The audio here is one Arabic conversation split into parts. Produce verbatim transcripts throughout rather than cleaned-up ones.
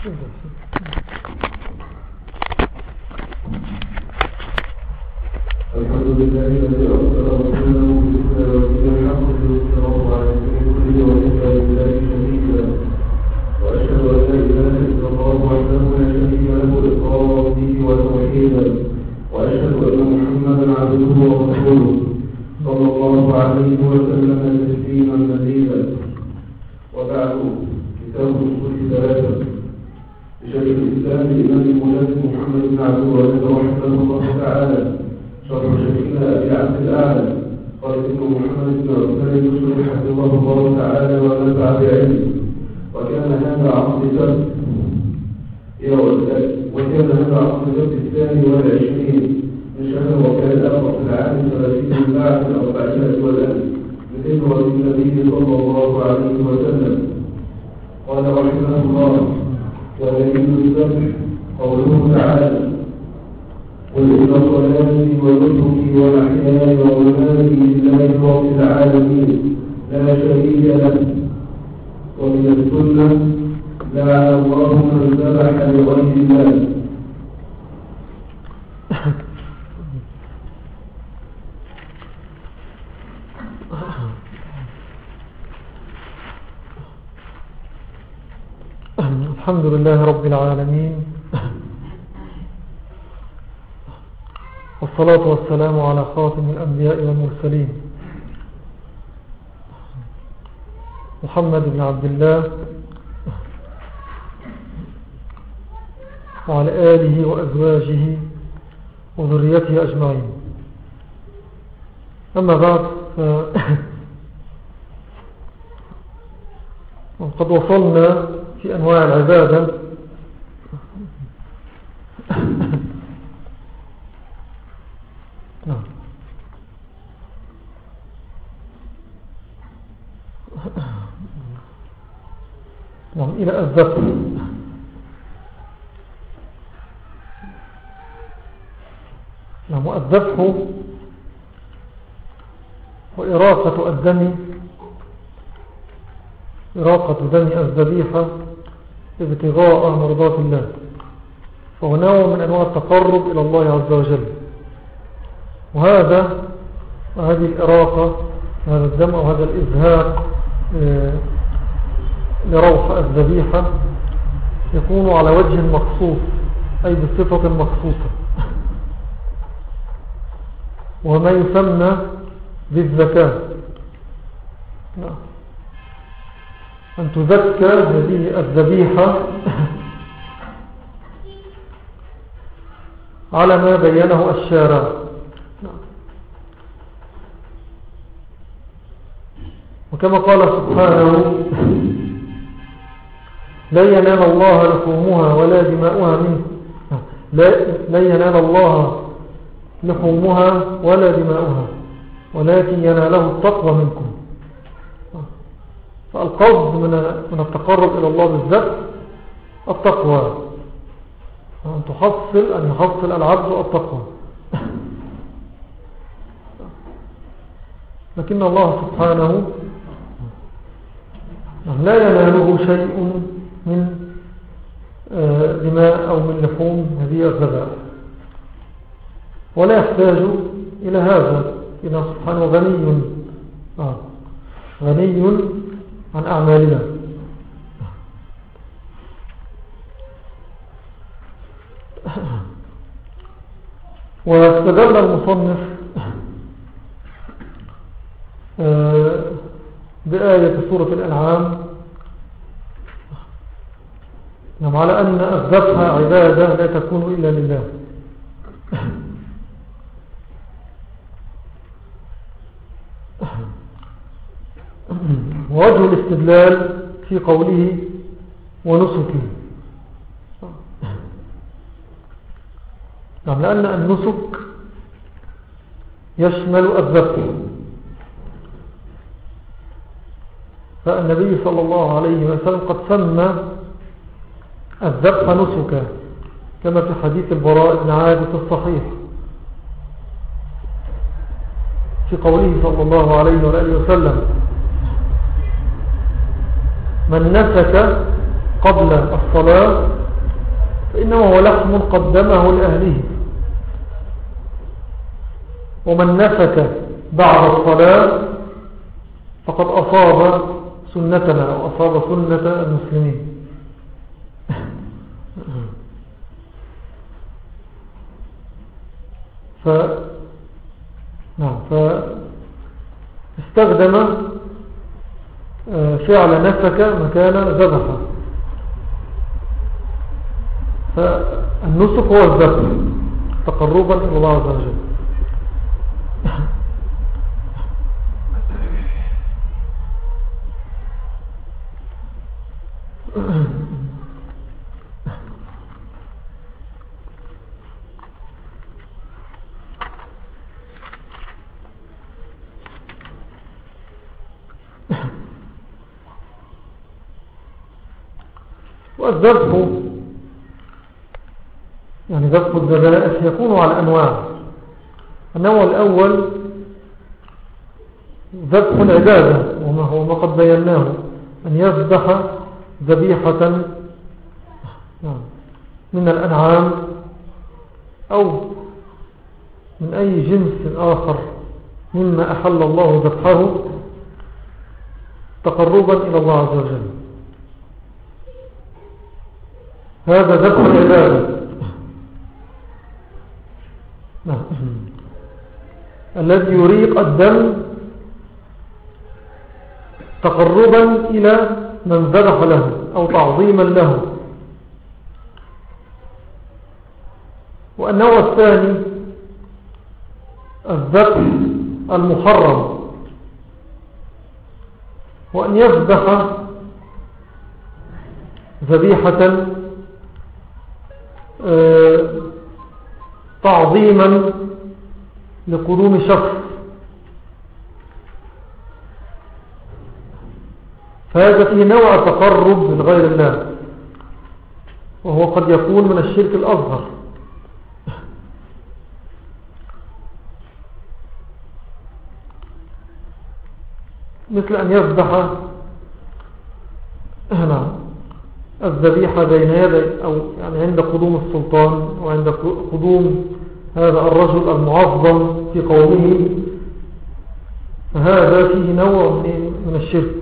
الحمد لله الذي أرسل رسوله بالهدى ودين الحق ليظهره على الدين كله وكفى بالله شهيدا وأشهد أن لا إله إلا الله وحده لا شريك له إقرارا به وتوحيدا وأشهد أن محمدا عبده ورسوله صلى الله عليه وسلم تسليما مزيدا وبعد كتاب أصول ثلاثة لشيخ الإسلام الإمام المجدد محمد بن عبد الوهاب رحمه الله تعالى شرح شيخنا أبي عبد الأعلى قال ابن محمد بن عثمان يسر حفظه الله تعالى ونفع بعلمه وكان هذا عقد الجد وكان هذا عقد الجد الثاني والعشرين من شهر وكان الأخر في العام ثلاثين من بعد الأربعين والألف من هجرة النبي صلى الله عليه وسلم قال رحمه الله ودليل الذبح قوله تعالى قل إن صلاتي ونسكي ومحياي ومماتي لله رب العالمين لا شريك له ومن السنة لعن الله من ذبح لغير الله. الحمد لله رب العالمين والصلاة والسلام على خاتم الأنبياء والمرسلين محمد بن عبد الله وعلى آله وأزواجه وذريته أجمعين. أما بعد وقد وصلنا في أنواع العبادة نعم نعم إلى الذبح. نعم الذبح وإراقة الدم إراقة دم الذبيحة ابتغاء مرضات الله، فهو نوع من أنواع التقرب إلى الله عز وجل. وهذا وهذه الإراقة هذا الدم أو هذا الإزهاق لروح الذبيحة يكون على وجه مخصوص أي بصفة مخصوصة، وما يسمى بالزكاة. أن تزكى هذه الذبيحة على ما بينه الشارع. وكما قال سبحانه لا ينال الله لحومها ولا دماؤها منه لا ينال الله لحومها ولا دماؤها ولكن يناله التقوى منكم. فالقصد من التقرب إلى الله بالذبح التقوى، أن تحصل أن يحصل العبد التقوى. لكن الله سبحانه لا يناله شيء من دماء أو من لحوم هذه الذبائح، ولا يحتاج إلى هذا، إنه سبحانه غني آه غني عن أعمالنا. واستدل المصنف بآية سورة الأنعام على أن الذبح عبادة لا تكون إلا لله. ووجه الاستدلال في قوله ونسكه، نعم لأن النسك يشمل الذبح، فالنبي صلى الله عليه وسلم قد سمى الذبح نسكا كما في حديث البراء بن عازب الصحيح في قوله صلى الله عليه وآله وسلم من نسك قبل الصلاة فإنه هو لحم قدمه لأهله. ومن نسك بعد الصلاة فقد أصاب سنتنا وأصاب سنة المسلمين. ف نعم فاستخدم فعل نسك مكان ذبح. فالنسك هو الذبح تقربا إلى الله عز وجل. والذبح يعني ذبح الذبائح يكون على أنواع. النوع الأول ذبح العبادة، وما هو ما قد بيناه، أن يذبح ذبيحة من الأنعام أو من أي جنس آخر مما أحل الله ذبحه تقربا إلى الله عز وجل. هذا ذبح العبادة الذي يريق الدم تقربا إلى من ذبح له أو تعظيما له. والنوع الثاني الذبح المحرم، وأن يذبح ذبيحة تعظيما لقدوم شخص، فهذا فيه نوع تقرب من غير الله، وهو قد يكون من الشرك الأصغر. مثل أن يذبح هنا الذبيحة بين يدي أو يعني عند قدوم السلطان وعند قدوم هذا الرجل المعظم في قومه، فهذا فيه نوع من الشرك.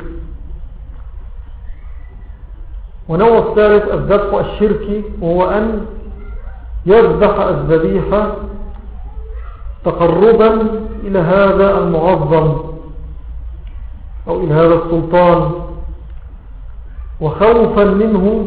ونوع الثالث الذبح الشركي، وهو أن يذبح الذبيحة تقربا إلى هذا المعظم أو إلى هذا السلطان وخوفا منه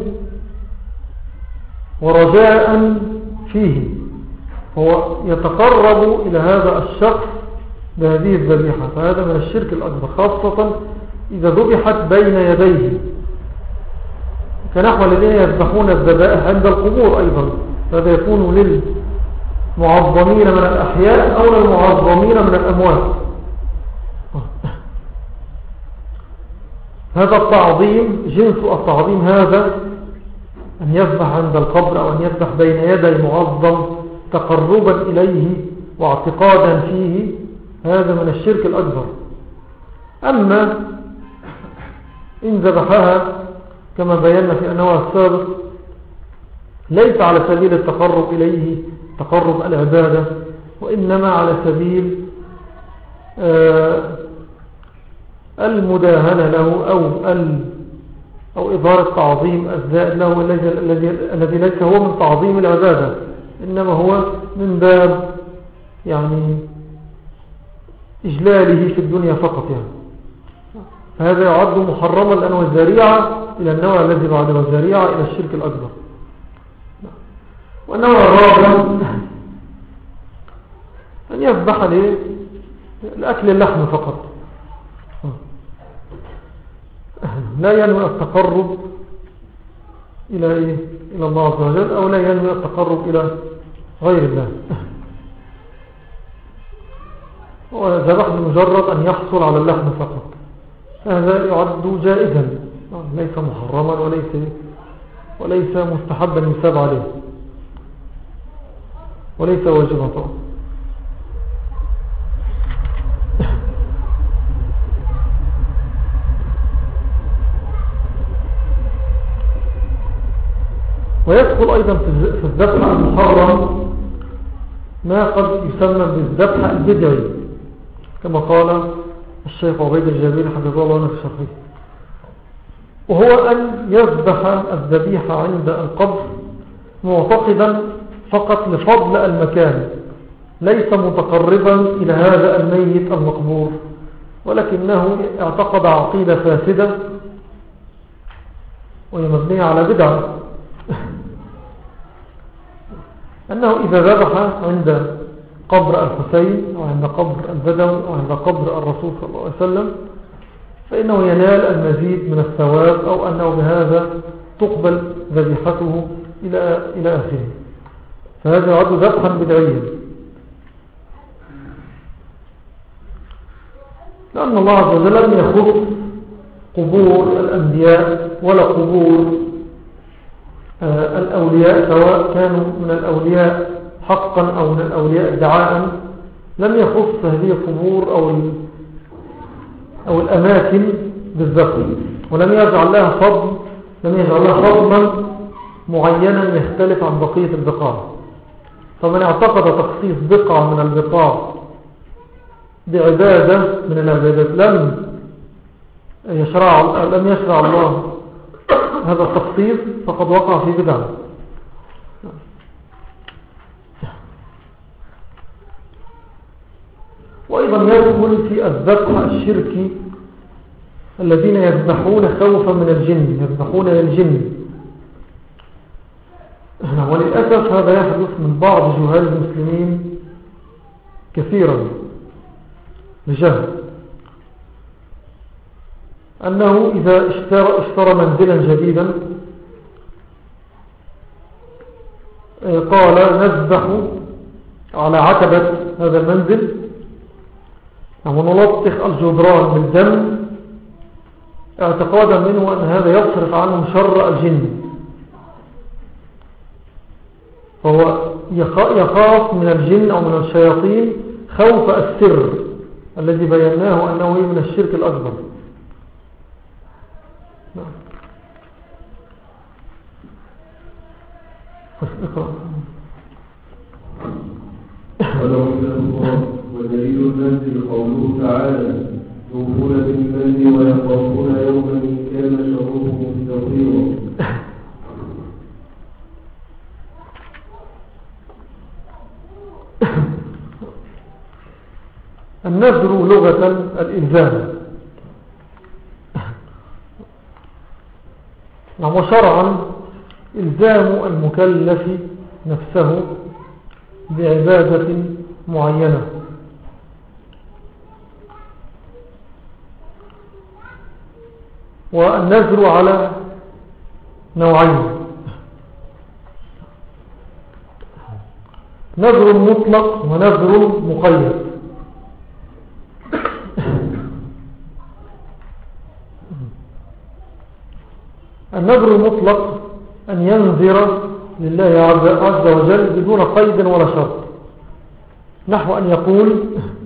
ورجاء فيه، هو يتقرب إلى هذا الشخص بهذه الذبيحة، فهذا من الشرك الأكبر، خاصة إذا ذبحت بين يديه، كنحو الذين يذبحون الذبائح عند القبور أيضا، هذا يكون للمعظمين من الأحياء أو للمعظمين من الأموات. هذا التعظيم جنس التعظيم هذا أن يذبح عند القبر أو أن يذبح بين يدي معظم تقربا إليه واعتقادا فيه، هذا من الشرك الأكبر. أما إن ذبحها كما بينا في النوع السابق ليس على سبيل التقرب إليه تقرب العبادة، وإنما على سبيل المداهنة له أو أو إظهار التعظيم الزائد له الذي ليس هو من تعظيم العبادة، إنما هو من باب يعني إجلاله في الدنيا فقط يعني. فهذا يعد محرما لأنه ذريعة إلى النوع الذي بعده، ذريعة إلى الشرك الأكبر. والنوع الرابع أن يذبح لأكل اللحم فقط، لا ينوي التقرب إلى إيه؟ إلى الله عز وجل، أو لا ينوي التقرب إلى غير الله، وذبح بمجرد أن يحصل على اللحم فقط، هذا يعد جائزا، ليس محرما وليس وليس مستحبا يثاب عليه، وليس واجبا طبعا. ويدخل أيضا في الذبح المحرم ما قد يسمى بالذبح البدعي كما قال الشيخ عبيد الجابري حفظه الله في شرحه، وهو أن يذبح الذبيحة عند القبر معتقدا فقط لفضل المكان، ليس متقربا إلى هذا الميت المقبور، ولكنه اعتقد عقيدة فاسدة وهي مبنية على بدعة أنه إذا ذبح عند قبر الحسين أو عند قبر البدوي أو عند قبر الرسول صلى الله عليه وسلم فإنه ينال المزيد من الثواب، أو أنه بهذا تقبل ذبيحته إلى إلى آخره. فهذا يعد ذبحا بدعيا، لأن الله عز وجل لم يخص قبور الأنبياء ولا قبور الأولياء، سواء كانوا من الأولياء حقا أو من الأولياء ادعاء، لم يخص هذه القبور أو أو الأماكن بالذبح، ولم يجعل لها فضل لم يجعل لها فضلا معينا يختلف عن بقية البقاع. فمن اعتقد تخصيص بقعة من البقاع بعبادة من العبادات لم يشرع لم يشرع الله هذا التخصيص فقد وقع في بدعة. وأيضا يدخل في الذبح الشركي الذين يذبحون خوفا من الجن، يذبحون للجن. وللأسف هذا يحدث من بعض جهال المسلمين كثيرا بجهل، أنه إذا اشترى, اشترى منزلا جديدا قال نذبح على عتبة هذا المنزل ونلطخ الجدران بالدم، اعتقادا منه أن هذا يصرف عنهم شر الجن، فهو يخاف من الجن أو من الشياطين خوف السر الذي بيناه أنه من الشرك الأكبر. اقرأ. ودليل المنزل قوله تعالى يوفون بالمنزل ويخافون يوما كان شره مستطيرا. النذر لغة الإلزام، وشرعا إلزام المكلف نفسه بعبادة معينة. والنذر على نوعين: نذر مطلق ونذر مقيد. النذر المطلق أن ينذر لله عز وجل بدون قيد ولا شرط، نحو أن يقول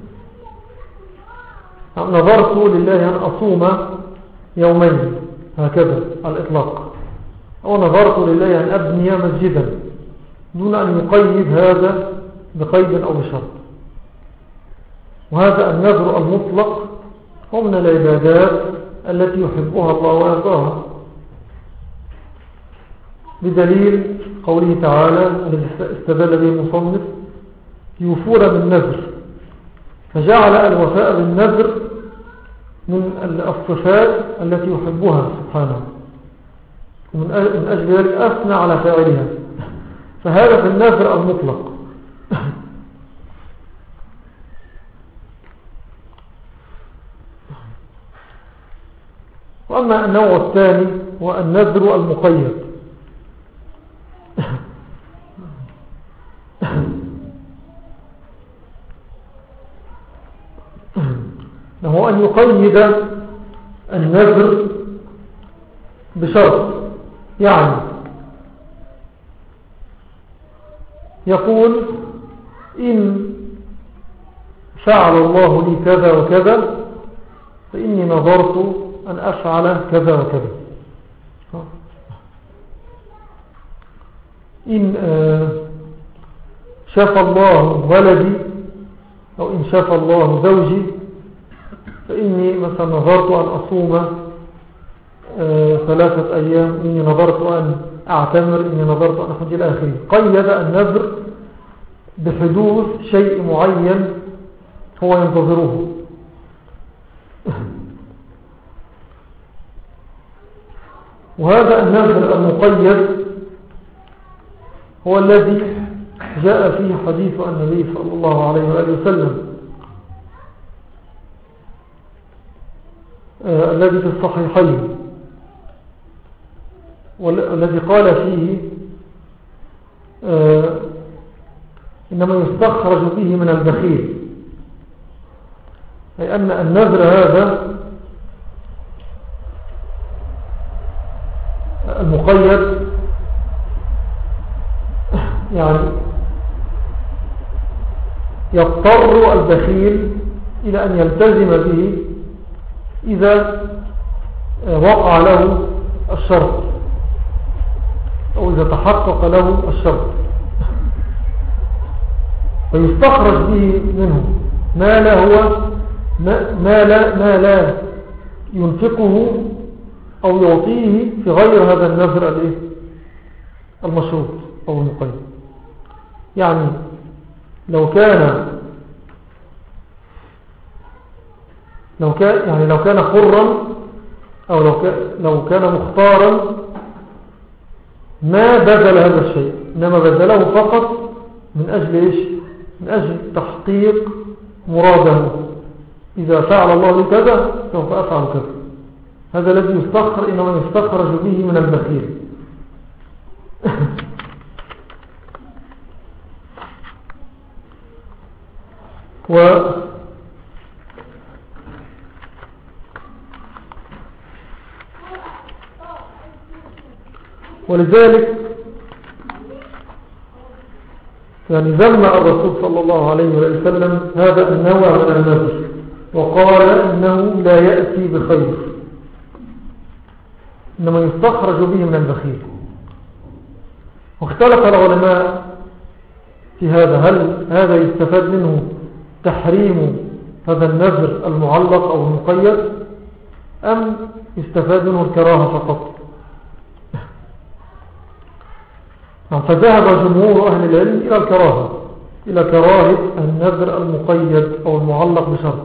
نذرت لله أن أصوم يومين هكذا على الإطلاق، أو نذرت لله أن أبني مسجدا دون أن يقيد هذا بقيد أو بشرط. وهذا النذر المطلق هو من العبادات التي يحبها الله ويرضاها، بدليل قوله تعالى الذي استدل به المصنف يوفون بالنذر، فجعل الوفاء بالنذر من الصفات التي يحبها سبحانه، ومن أجل ذلك أثنى على فاعلها، فهذا في النذر المطلق. وأما النوع الثاني هو النذر المقيد، وهو أن يقيد النذر بشرط، يعني يقول إن فعل الله لي كذا وكذا فإني نظرت أن أفعل كذا وكذا. إن شاف الله ولدي أو إن شاف الله زوجي فإني مثلا نظرت أن أصوم ثلاثة أيام، إني نظرت أن أعتمر، إني نظرت أن أخذ إلى آخره. قيد النذر بحدوث شيء معين هو ينتظره. وهذا النذر المقيد هو الذي جاء فيه حديث النبي صلى الله عليه وآله وسلم آه الذي في الصحيحين، والذي قال فيه آه إنما يستخرج به من البخيل، أي أن النذر هذا المقيد يعني يضطر البخيل إلى أن يلتزم به إذا وقع له الشرط أو إذا تحقق له الشرط، ويستخرج به منه ما لا هو ما لا, ما لا ينفقه أو يعطيه في غير هذا النذر المشروط أو المقيد. يعني لو كان لو كان يعني لو كان حرا أو لو كان, لو كان مختارا ما بذل هذا الشيء، إنما بذله فقط من أجل إيش؟ من أجل تحقيق مراده. إذا فعل الله لي كذا سوف أفعل كذا. هذا الذي يستخرج، إنما يستخرج به من البخيل. و ولذلك يعني ذم الرسول صلى الله عليه وسلم هذا النوع من النذر، وقال إنه لا يأتي بخير، إنما يستخرج به من البخيل. واختلف العلماء في هذا، هل هذا يستفاد منه تحريم هذا النذر المعلق أو المقيد، أم يستفاد منه الكراهة فقط؟ فذهب جمهور أهل العلم إلى الكراهة، إلى كراهة النذر المقيد أو المعلق بشرط.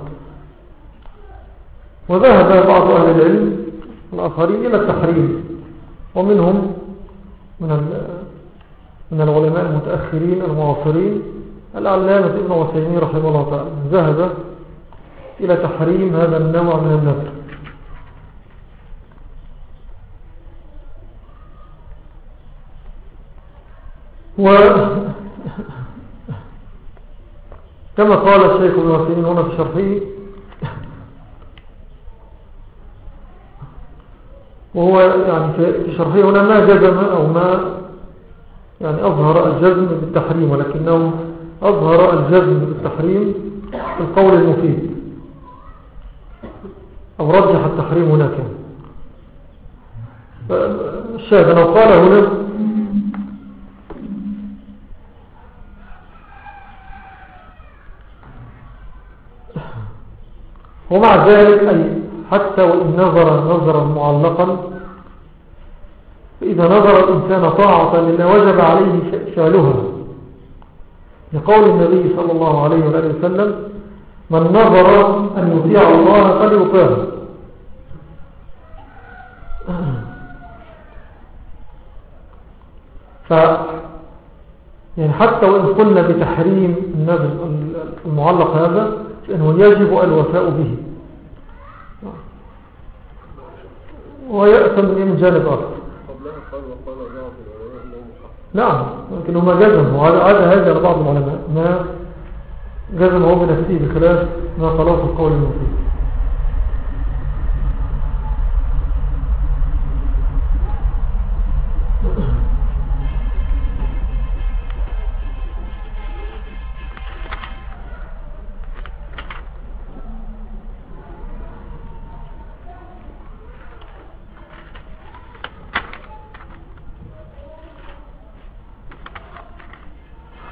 وذهب بعض أهل العلم الآخرين إلى التحريم، ومنهم من من العلماء المتأخرين المعاصرين العلامة ابن عثيمين رحمه الله تعالى ذهب إلى تحريم هذا النوع من النذر. وكما قال الشيخ ابن عثيمين هنا في شرحه، وهو يعني في شرحه هنا ما جزم أو ما يعني أظهر الجزم بالتحريم، ولكنه أظهر الجزم بالتحريم في القول المفيد، أو رجح التحريم هناك. الشاهد لو قال هنا ومع ذلك أي حتى وإن نظر نظرا معلقا، فإذا نظر الإنسان طاعة لله وجب عليه فعلها، لقول النبي صلى الله عليه وآله وسلم: من نظر أن يطيع الله فليطيعه. ف يعني حتى وإن قلنا بتحريم النذر المعلق هذا، فإنه يجب الوفاء به، ويأتم من جانب آخر. نعم، لكنه ما جزم، وهذا هذا بعض العلماء ما جزم هو بنفسه بخلاف ما قاله في القول المفيد.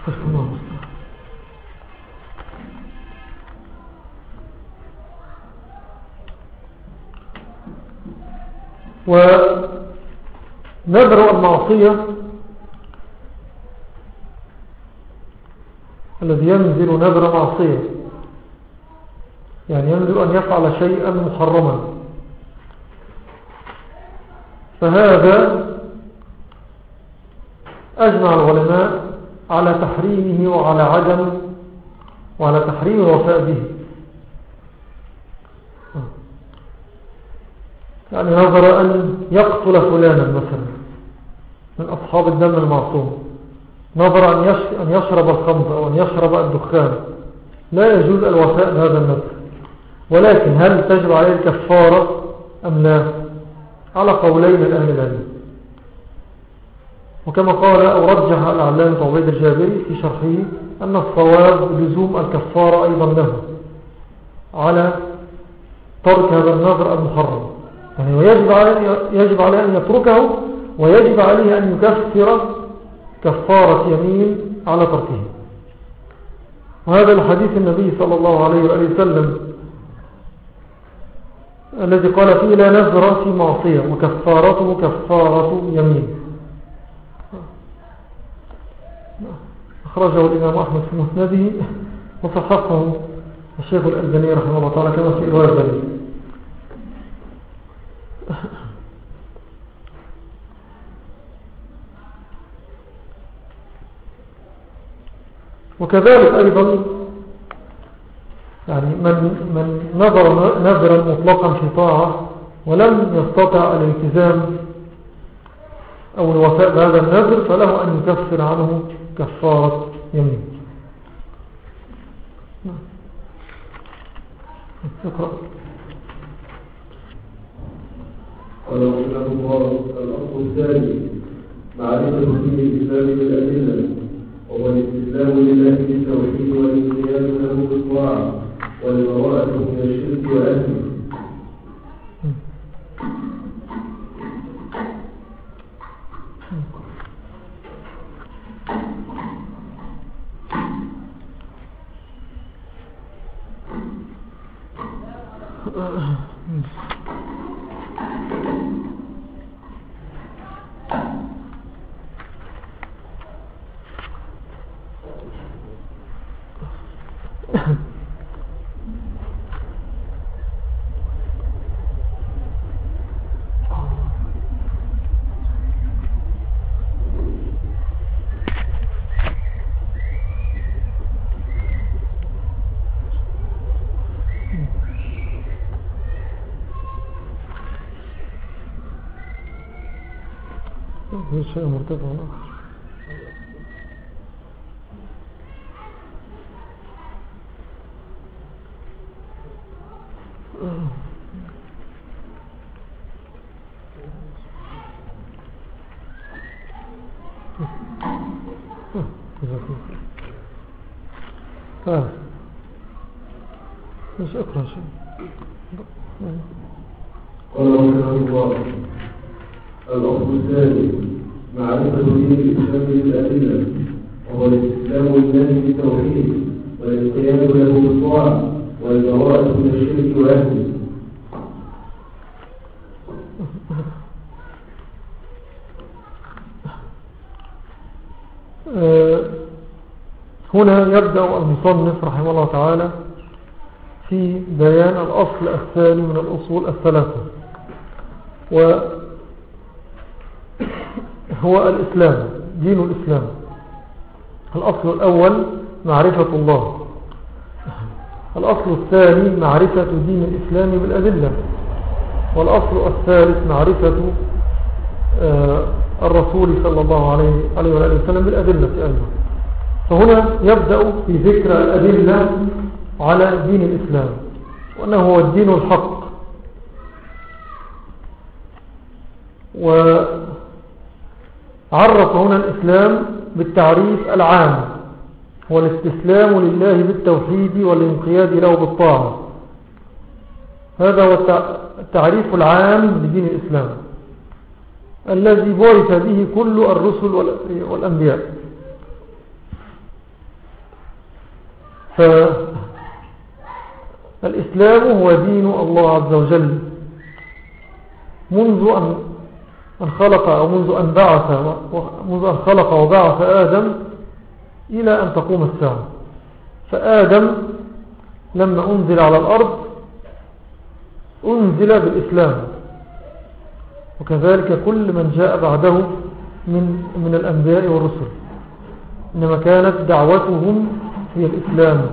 ونذر المعصية الذي ينزل نذر معصية يعني ينزل أن يفعل شيئا محرما، فهذا أجمع العلماء على تحريمه وعلى عدم وعلى تحريم الوفاء به. يعني نظر أن يقتل فلانا مثلا من أصحاب الدم المعصوم، نظر أن يشرب الخمر أو أن يشرب الدخان، لا يجوز الوفاء بهذا النذر، ولكن هل تجب عليه الكفارة أم لا؟ على قولين الأهل العلم، وكما قال أو رجح العلامة عبيد الجابري في شرحه أن الصواب لزوم الكفارة أيضا له على ترك هذا النذر المحرم، يعني ويجب عليه, يجب عليه أن يتركه، ويجب عليه أن يكفر كفارة يمين على تركه. وهذا الحديث النبي صلى الله عليه وآله وسلم الذي قال فيه لا نذر في معصية وكفارته كفارة يمين، أخرجه الإمام أحمد في مسنده وصححه الشيخ الألباني رحمه الله تعالى كما في رواية ذلك. وكذلك أيضا يعني من, من نظر نذرا مطلقا في طاعة ولم يستطع الالتزام أو الوفاء بهذا النذر فله أن يكفر عنه كفارة يمين. اقرأ. قال رحمه الله: الأصل الثاني معرفة دين الإسلام بالأدلة، وهو الاستسلام لله بالتوحيد والانقياد له بالطاعة والبراءة من الشرك وأهله. شيء مرتفع آخر. آه. مش أقرأ شيء. قال رحمه الله: الأصل الثاني معرفة دين الإسلام بالأدلة، وهو الاستسلام لله بالتوحيد والانقياد له بالطاعة والبراءة من الشرك وأهله. هنا يبدأ المصنف رحمه الله تعالى في بيان الأصل الثاني من الأصول الثلاثة، وهو الإسلام، دين الإسلام. الأصل الأول معرفة الله، الأصل الثاني معرفة دين الإسلام بالأدلة، والأصل الثالث معرفة الرسول صلى الله عليه وآله وسلم بالأدلة أيضا. فهنا يبدأ في ذكر الأدلة على دين الإسلام، وأنه هو الدين الحق. وعرف هنا الإسلام بالتعريف العام، هو الاستسلام لله بالتوحيد والانقياد له بالطاعة. هذا هو التعريف العام لدين الإسلام الذي بعث به كل الرسل والأنبياء. فالإسلام هو دين الله عز وجل منذ أن أن خلق أو منذ أن بعث منذ أن خلق وبعث آدم إلى أن تقوم الساعة. فآدم لما أنزل على الأرض أنزل بالإسلام، وكذلك كل من جاء بعده من من الأنبياء والرسل، إنما كانت دعوتهم هي الإسلام.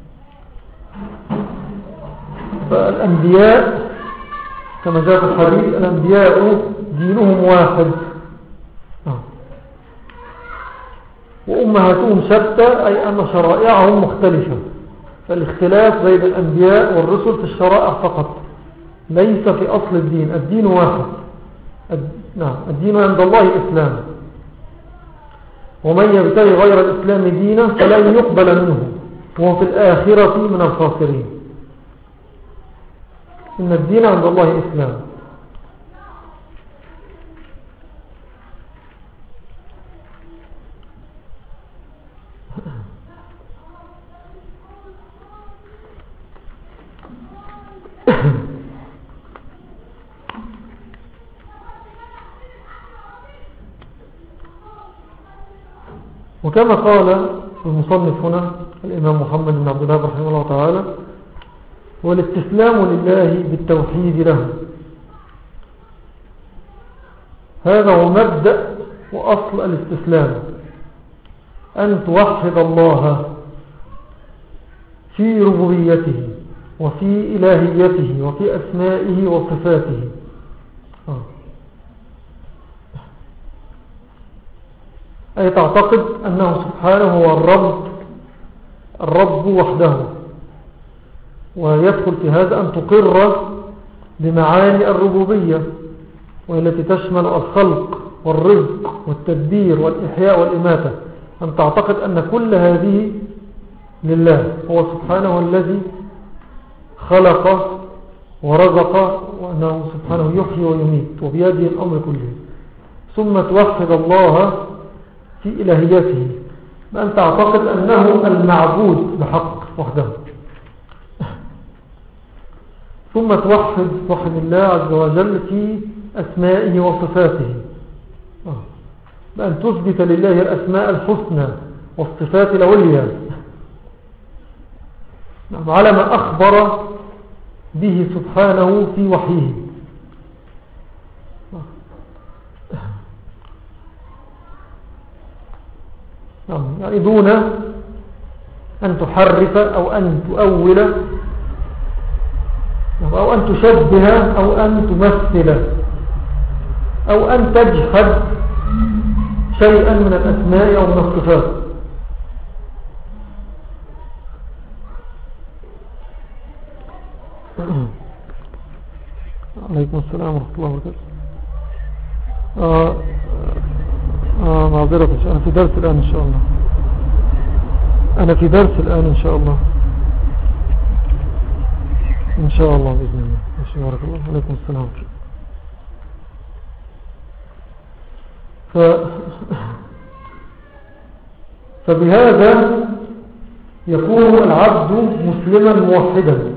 فالأنبياء كما جاء في الحديث الأنبياء دينهم واحد وأمهاتهم شتى، أي أن شرائعهم مختلفة. فالاختلاف بين الأنبياء والرسل في الشرائع فقط، ليس في أصل الدين. الدين واحد، نعم الدين عند الله الإسلام، ومن يبتغي غير الإسلام دينا فلن يقبل منه وهو في الآخرة من الخاسرين. إن الدين عند الله الإسلام. وكما قال المصنف هنا الإمام محمد بن عبد الله رحمه الله تعالى: والاستسلام لله بالتوحيد له. هذا هو مبدأ وأصل الاستسلام، أن توحد الله في ربوبيته وفي إلهيته وفي أسمائه وصفاته. آه. أي تعتقد أنه سبحانه هو الرب الرب وحده، ويدخل في هذا أن تقر بمعاني الربوبية، والتي تشمل الخلق والرزق والتدبير والإحياء والإماتة. أن تعتقد أن كل هذه لله، هو سبحانه الذي خلق ورزق، وأنه سبحانه يحيي ويميت وبيده الأمر كله. ثم توحد الله في إلهيته، بأن تعتقد أنه المعبود بحق وحده. ثم توحد توحد الله عز وجل في أسمائه وصفاته، بأن تثبت لله الأسماء الحسنى والصفات العليا على ما أخبر به سبحانه في وحيه. يعني دون أن تحرف أو أن تؤول أو أن تشبه أو أن تمثل أو أن تجحد شيئا من الأسماء أو من الصفات. عليكم السلام ورحمة الله وبركاته. آه آه معذرة، أنا في درس الآن إن شاء الله. أنا في درس الآن إن شاء الله إن شاء الله بإذن الله. بارك الله. عليكم السلام. ف... فبهذا يكون العبد مسلما موحدا.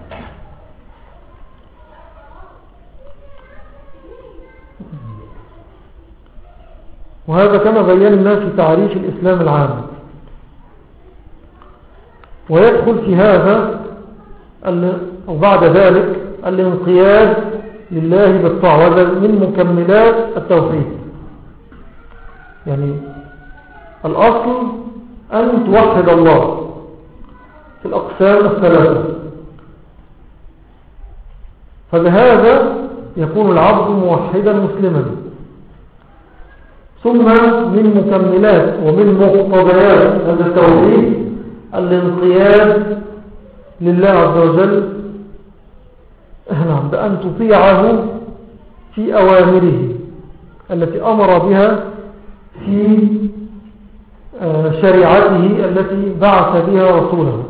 وهذا كما بينا في تعريف الإسلام العام. ويدخل في هذا أو بعد ذلك الانقياد لله بالطاعة، وهذا من مكملات التوحيد. يعني الأصل أن توحد الله في الأقسام الثلاثة، فبهذا يكون العبد موحدا مسلما. ثم من مكملات ومن مقتضيات هذا التوحيد الانقياد لله عز وجل، نعم، بأن تطيعه في أوامره التي أمر بها في شريعته التي بعث بها رسوله.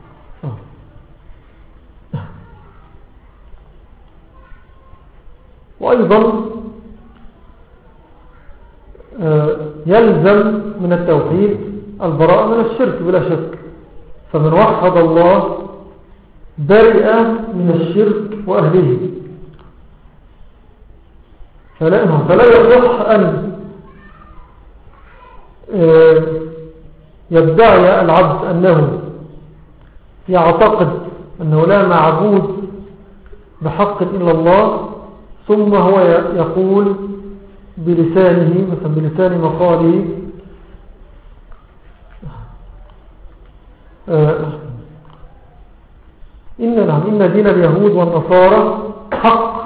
وأيضا يلزم من التوحيد البراءة من الشرك بلا شك، فمن وحد الله برئ من الشرك وأهله. فلا, فلا يصح أن يدعي العبد أنه يعتقد أنه لا معبود بحق إلا الله، ثم هو يقول بلسانه مثلا بلسان مقاله إن نعم إن دين اليهود والنصارى حق،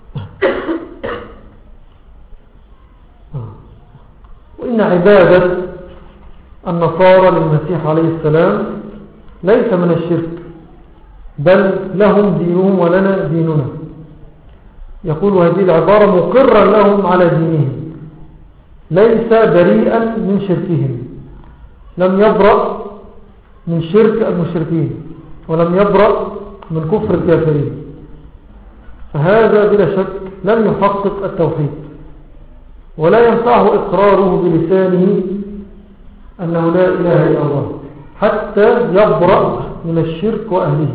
وإن عبادة النصارى للمسيح عليه السلام ليس من الشرك، بل لهم دينهم ولنا ديننا. يقول هذه العبارة مقرا لهم على دينهم، ليس بريئا من شركهم، لم يبرأ من شرك المشركين ولم يبرأ من كفر الكافرين. فهذا بلا شك لم يحقق التوحيد، ولا ينفعه إقراره بلسانه أنه لا إله إلا الله حتى يبرأ من الشرك وأهله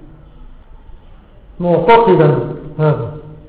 معتقدا هذا.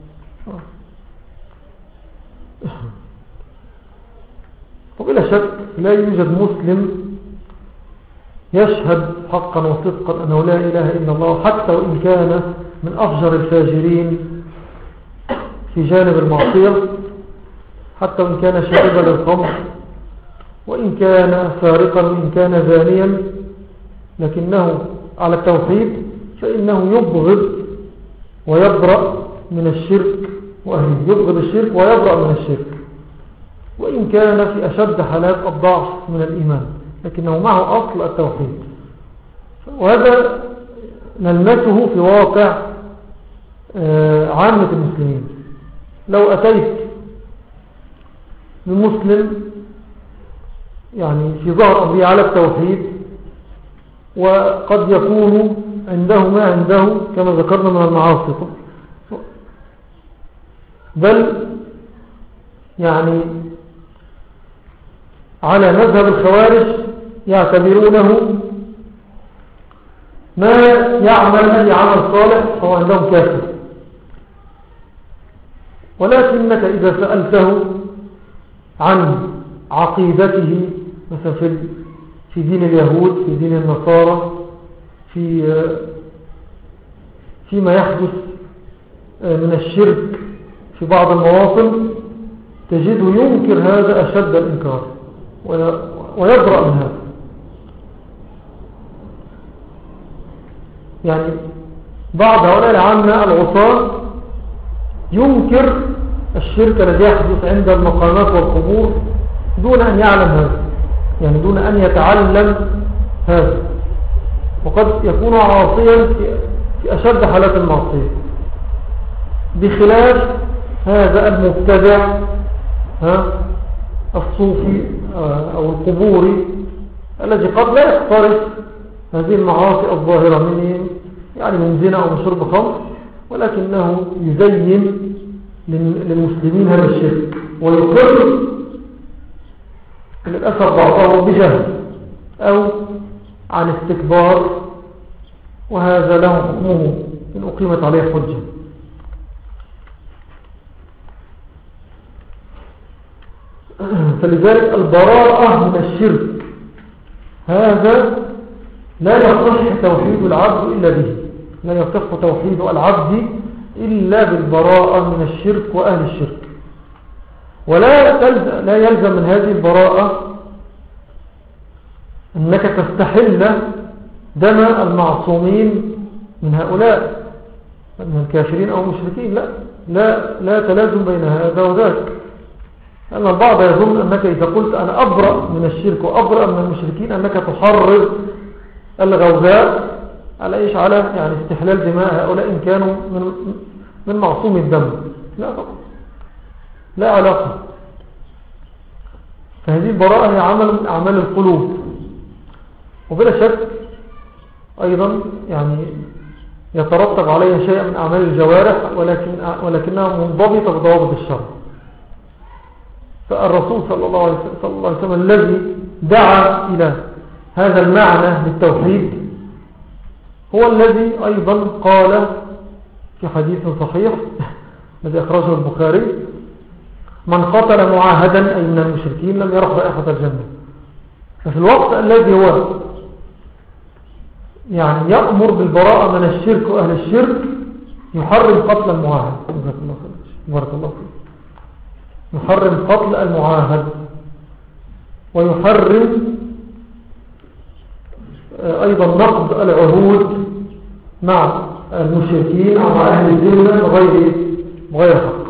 وبلا شك لا يوجد مسلم يشهد حقا وصدقا أنه لا إله إلا الله حتى وإن كان من أفجر الفاجرين في جانب المعصية، حتى وإن كان شاربا للخمر، وإن كان سارقا، وإن كان زانيا، لكنه على التوحيد فإنه يبغض ويبرأ من الشرك وأهله، يبغض الشرك ويبرأ من الشرك، وإن كان في أشد حالات الضعف من الإيمان، لكنه معه أصل التوحيد. وهذا نلمسه في واقع عامة المسلمين. لو أتيت بمسلم يعني في ظهر أمره على التوحيد، وقد يكون عنده ما عنده كما ذكرنا من المعاصي، بل يعني على مذهب الخوارج يعتبرونه ما يعمل أي عمل صالح فهو عندهم كافر. ولكنك إذا سألته عن عقيدته مثلا في في دين اليهود، في دين النصارى، في فيما يحدث من الشرك في بعض المواطن، تجده ينكر هذا أشد الإنكار ويبرأ من هذا. يعني بعض هؤلاء العامة العصاة ينكر الشرك الذي يحدث عند المقامات والقبور دون أن يعلم هذا، يعني دون أن يتعلم هذا، وقد يكون عاصيا في أشد حالات المعصية، بخلاف هذا المبتدع الصوفي أو القبوري الذي قد لا يقترف هذه المعاصي الظاهرة من يعني من زنا أو من شرب خمر، ولكنه يزين للمسلمين هذا الشرك ويقر للأسف بعضهم بجهل أو عن استكبار، وهذا له حكمه إن أقيمت عليه حجة. فلذلك البراءة من الشرك هذا لا يصح توحيد العبد إلا به، لا يصح توحيد العبد إلا بالبراءة من الشرك وأهل الشرك. ولا لا يلزم من هذه البراءة أنك تستحل دم المعصومين من هؤلاء من الكافرين أو المشركين، لا لا لا تلازم بين هذا وذاك. لأن البعض يظن أنك إذا قلت أنا أبرأ من الشرك وأبرأ من المشركين أنك تحرر الغوغاء على إيش، على يعني استحلال دماء هؤلاء إن كانوا من من معصوم الدم. لا طبعا، لا علاقة. فهذه البراءة هي عمل من أعمال القلوب، وبلا شك أيضا يعني يترتب عليها شيء من أعمال الجوارح، ولكن ولكنها منضبطة بضوابط الشرع. فالرسول صلى الله عليه وسلم الذي دعا إلى هذا المعنى للتوحيد هو الذي أيضا قال في حديث صحيح الذي أخرجه البخاري: من قتل معاهدا أي من المشركين لم يرح رائحة الجنة. ففي الوقت الذي هو يعني يأمر بالبراءة من الشرك وأهل الشرك يحرم قتل المعاهد. بارك الله فيك. يحرم قتل المعاهد ويحرم أيضا نقض العهود مع المشركين أو مع أهل الذمة بغير بغير حق.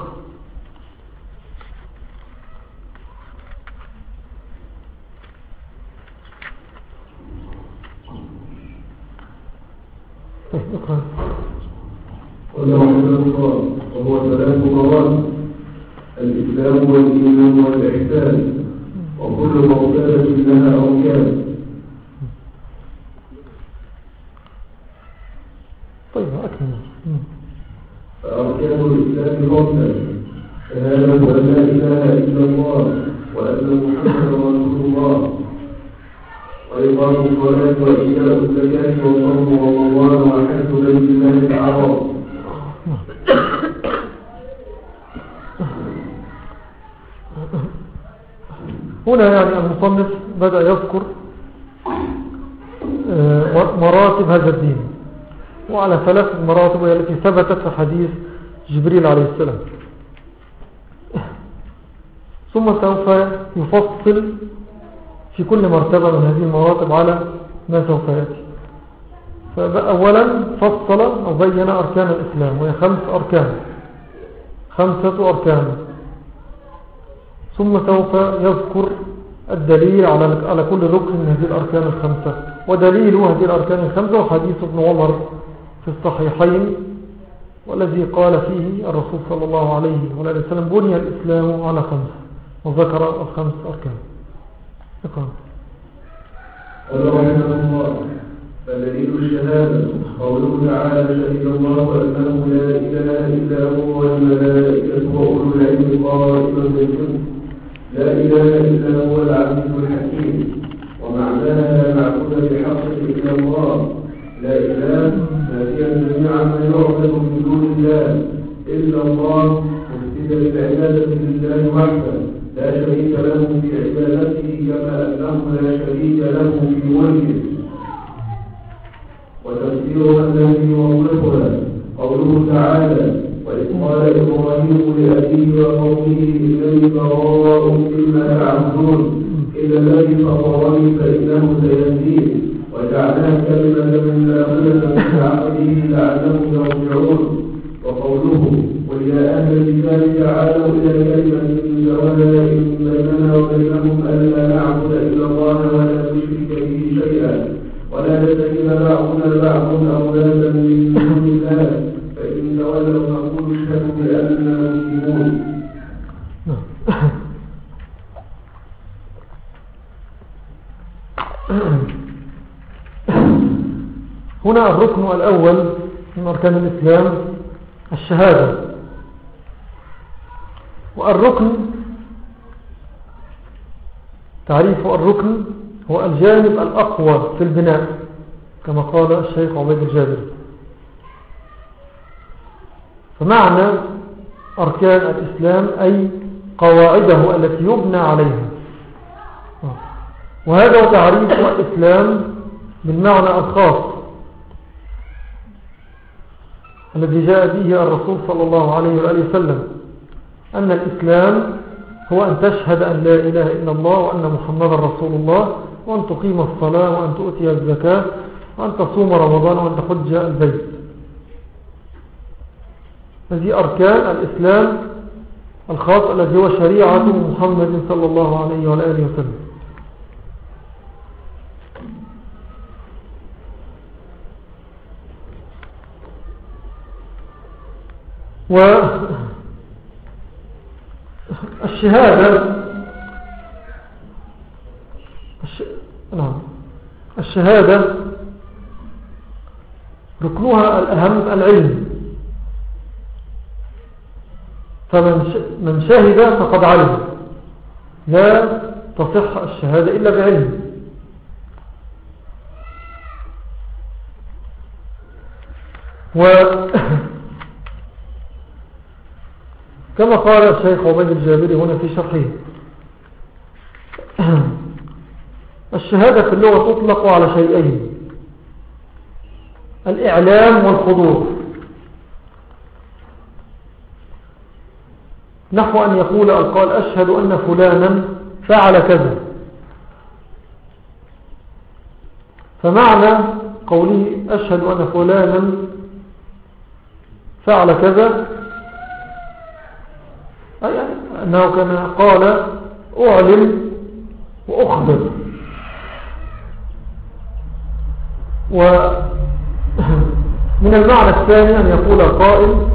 اقرأ. قال رحمه الله: وهو ثلاث مرات: الإسلام والإيمان والإحسان، وكل مرتبة لها أركان. طيب أكمل. فأركان الإسلام خمسة: شهادة أن لا إله إلا الله وأن محمدا رسول الله، وإقام الصلاة وإيتاء الزكاة وصوم رمضان وحج بيت الله الحرام. هنا يعني المصنف بدأ يذكر مراتب هذا الدين، وعلى ثلاث مراتب التي ثبتت في حديث جبريل عليه السلام. ثم سوف يفصل في كل مرتبة من هذه المراتب على ما سوف يأتي. فأولا فصل أو بين أركان الإسلام، وهي خمس أركان خمسة أركان. ثم سوف يذكر الدليل على كل ركن من هذه الأركان الخمسة، ودليل هذه الأركان الخمسة وحديث ابن عمر في الصحيحين، والذي قال فيه الرسول صلى الله عليه وسلم: بني الإسلام على خمس، وذكر الخمس أركان. اقرأ. قال رحمه الله: فدليل الشهادة قوله تعالى: شهد الله أنه لا إله إلا هو والملائكة وأولو العلم قائما بالقسط، لا إله إلا هو العزيز الحكيم. ومعناها: لا معبود بحق إلا الله، لا إله نافيا جميع ما يعبد من دون الله إلا الله، مفسدا للعبادة لله وحده، لا شريك له في عبادته كما أنه لا شريك له في ملكه. وتفسيرها الذي يوضحها قوله تعالى: وإذ قال إبراهيم لأبيه وقومه إنني براء مما تعبدون إلا الذي فطرني فإنه سيهدين، وجعلها كلمة من آخرة متعقبه لعلهم يرجعون. وقوله: قل يا أهل الكتاب تعالوا إلى كلمة سواء بيننا وبينهم ألا نعبد إلا الله ولا نشرك به شيئا ولا يتخذ بعضنا بعضا أولادا من دون الله، فإن تولوا فقولوا اشهدوا بأننا مسلمون. هنا الركن الأول من أركان الإسلام الشهادة. والركن تعريف الركن هو الجانب الأقوى في البناء، كما قال الشيخ عبيد الجابري. فمعنى أركان الإسلام أي قواعده التي يبنى عليها، وهذا هو تعريف الإسلام بالمعنى الخاص الذي جاء به الرسول صلى الله عليه وآله وسلم، أن الإسلام هو أن تشهد أن لا إله إلا الله وأن محمد رسول الله، وأن تقيم الصلاة، وأن تؤتي الزكاة، وأن تصوم رمضان، وأن تحج البيت. هذه أركان الإسلام الخاص الذي هو شريعة محمد صلى الله عليه وآله وسلم. والشهادة الش... نعم الشهادة ركنها الأهم العلم، فمن ش... من شهد فقد علم، لا تصح الشهادة إلا بعلم. كما قال الشيخ عبيد الجابري هنا في شرحه، الشهادة في اللغة تطلق على شيئين: الإعلام والحضور. نحو أن يقول القائل أشهد أن فلانا فعل كذا، فمعنى قوله أشهد أن فلانا فعل كذا أي أنه كان قال أعلم وأخبر. ومن المعنى الثاني أن يقول القائل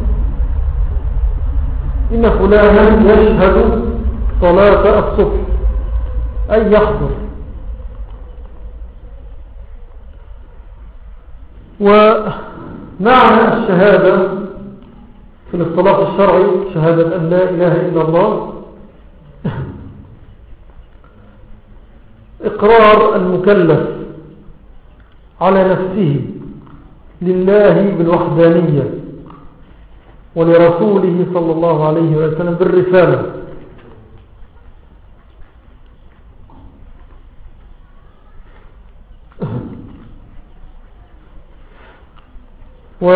إن فلانا يشهد صلاة الصبح أي يحضر. ومعنى الشهادة في الاصطلاح الشرعي شهادة أن لا إله إلا الله إقرار المكلف على نفسه لله بالوحدانية ولرسوله صلى الله عليه وسلم بالرسالة، و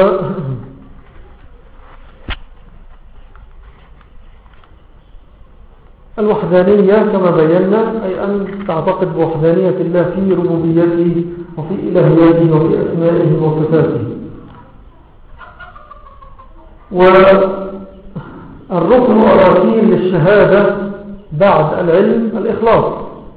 الوحدانية كما بينا أي أن تعتقد بوحدانية الله في ربوبيته وفي إلهيته وفي أسمائه وصفاته. والركن الركين للشهادة بعد العلم الإخلاص.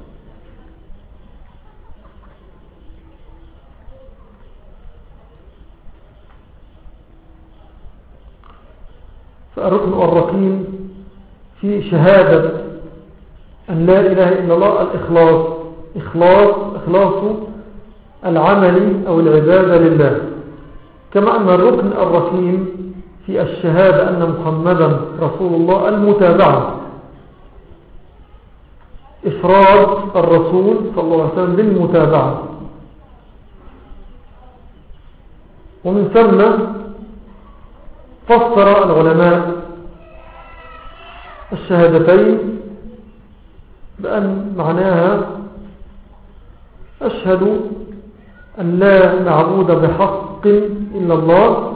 فالركن الركين في شهادة أن لا إله إلا الله الإخلاص، إخلاص إخلاص العمل أو العبادة لله. كما أن الركن الركين في الشهادة أن محمدا رسول الله المتابعة، إفراد الرسول صلى الله عليه وسلم بالمتابعة. ومن ثم فسر العلماء الشهادتين بأن معناها أشهد أن لا معبود بحق إلا الله،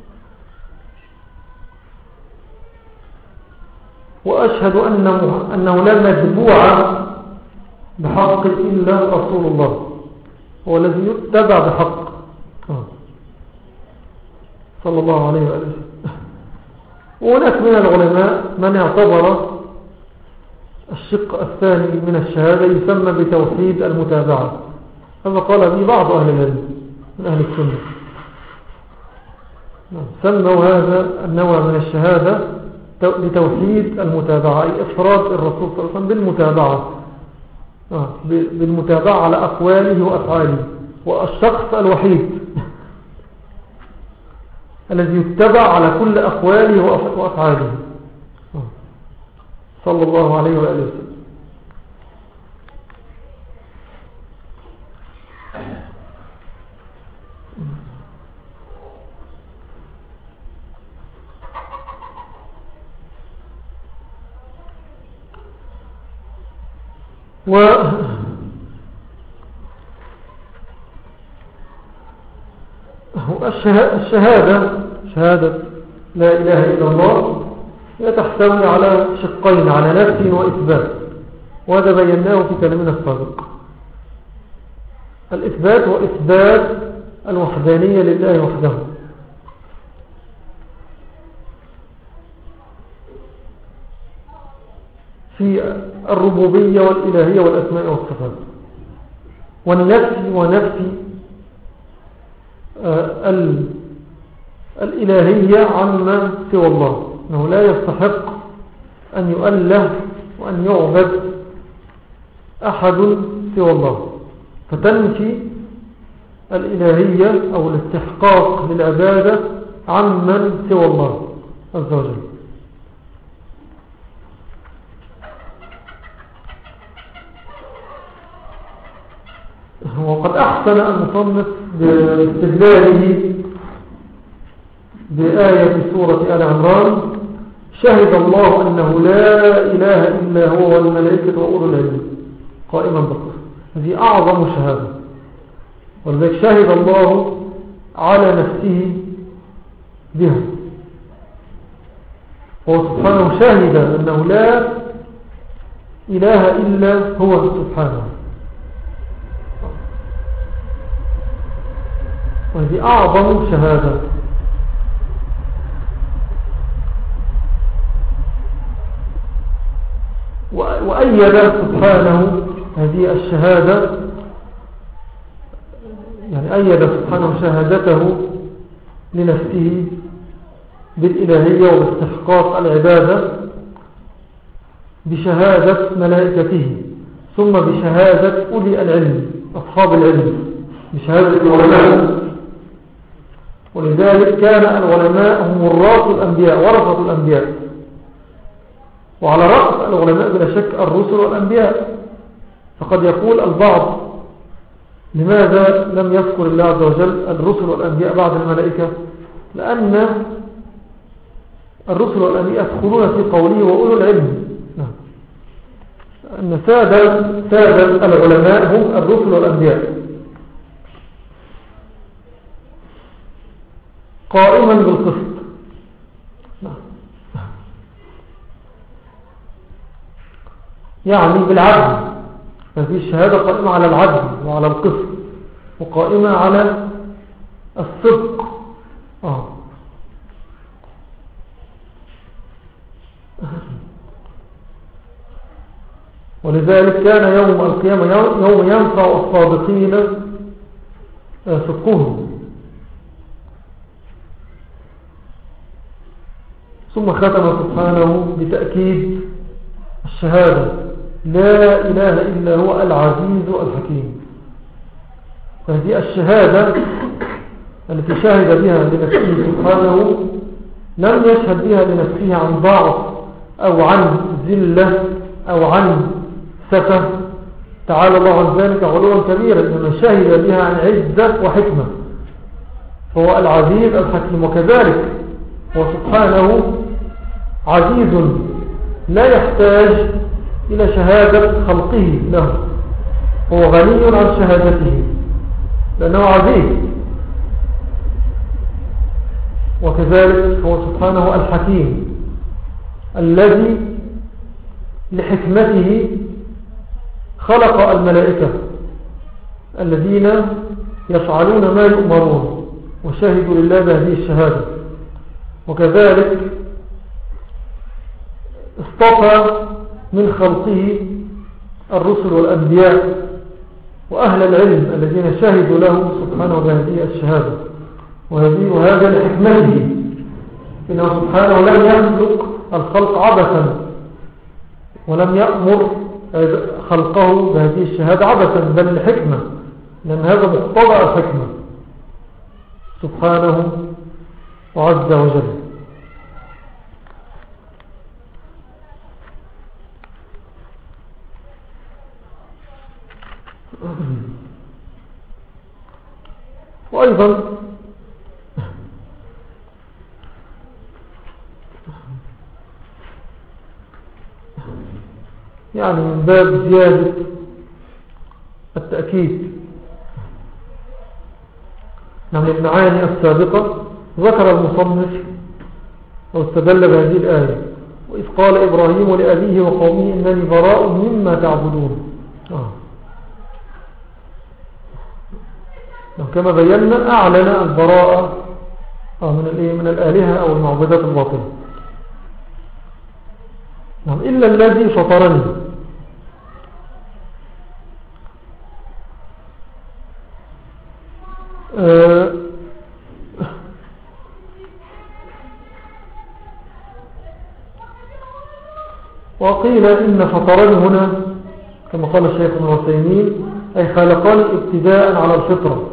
وأشهد أنه, أنه لا متبوع بحق إلا رسول الله، هو الذي يتبع بحق صلى الله عليه وآله. وهناك من العلماء من اعتبر الشق الثاني من الشهادة يسمى بتوحيد المتابعة. هذا قال به بعض أهل العلم من أهل السنة، سموا هذا النوع من الشهادة بتوحيد المتابعة، أي إفراد الرسول صلى الله عليه وسلم بالمتابعة، بالمتابعة على أقواله وأفعاله، والشخص الوحيد الذي يتبع على كل أقواله وأفعاله صلى الله عليه وآله وسلم. والشهادة شهادة لا إله إلا الله هي تحتوي على شقين، على نفي وإثبات، وهذا بيناه في كلامنا السابق. الإثبات هو إثبات الوحدانية لله وحده، في الربوبية والإلهية والأسماء والصفات، والنفي ونفي الإلهية عما سوى الله، أنه لا يستحق أن يؤله وأن يعبد أحد سوى الله، فتنفي الإلهية أو الاستحقاق للعبادة عمن سوى الله عز وجل. وقد أحسن المصنف باستدلاله بآية سورة آل عمران: شهد الله أنه لا إله إلا هو والملائكة وأولو العلم قائما بالقسط. هذه أعظم شهادة، ولذلك شهد الله على نفسه بها، هو سبحانه شهد أنه لا إله إلا هو سبحانه. وهذه أعظم شهادة. وأيد سبحانه هذه الشهادة، يعني أيد سبحانه شهادته لنفسه بالإلهية وباستحقاق العبادة بشهادة ملائكته، ثم بشهادة أولي العلم أصحاب العلم، بشهادة العلماء. ولذلك كان العلماء هم وراث الأنبياء، ورثة الأنبياء، وعلى رأس العلماء بلا شك الرسل والأنبياء. فقد يقول البعض: لماذا لم يذكر الله عز وجل الرسل والأنبياء بعد الملائكة؟ لأن الرسل والأنبياء يدخلون في قوله وأولو العلم، أن سادة سادة العلماء هم الرسل والأنبياء قائما بالقسط. يعني بالعدل، ففي الشهادة قائمة على العدل وعلى القسط، وقائمة على الصدق. آه. ولذلك كان يوم القيامة يوم ينفع الصادقين صدقهم. ثم ختم سبحانه بتأكيد الشهادة: لا إله إلا هو العزيز الحكيم. فهذه الشهادة التي شهد بها لنفسه سبحانه لم يشهد بها لنفسه عن ضعف أو عن ذلة أو عن سفة، تعالى الله عن ذلك علوا كبيرا، إنما شهد بها عن عزة وحكمة، فهو العزيز الحكيم. وكذلك هو سبحانه عزيز لا يحتاج إلى شهادة خلقه له، هو غني عن شهادته لأنه عزيز. وكذلك هو سبحانه الحكيم الذي لحكمته خلق الملائكة الذين يفعلون ما يؤمرون وشهدوا لله بهذه الشهادة. وكذلك اصطفى من خلقه الرسل والأنبياء وأهل العلم الذين شهدوا له سبحانه بهذه الشهادة، وهذه وهذا لحكمته، إنه سبحانه لم يخلق الخلق عبثا، ولم يأمر خلقه بهذه الشهادة عبثا، بل لحكمة، لأن هذا مقتضى الحكمة سبحانه وعز وجل. وأيضا يعني من باب زيادة التأكيد من المعاني السابقة، ذكر المصنف واستدل بهذه الآية: وإذ قال إبراهيم لأبيه وقومه إنني براء مما تعبدون. آه. كما بينا أعلن البراءة من من الآلهة أو المعبودات الباطلة. إلا الذي فطرني. أه وقيل إن فطرني هنا كما قال الشيخ ابن عثيمين أي خلقني ابتداء على الفطرة.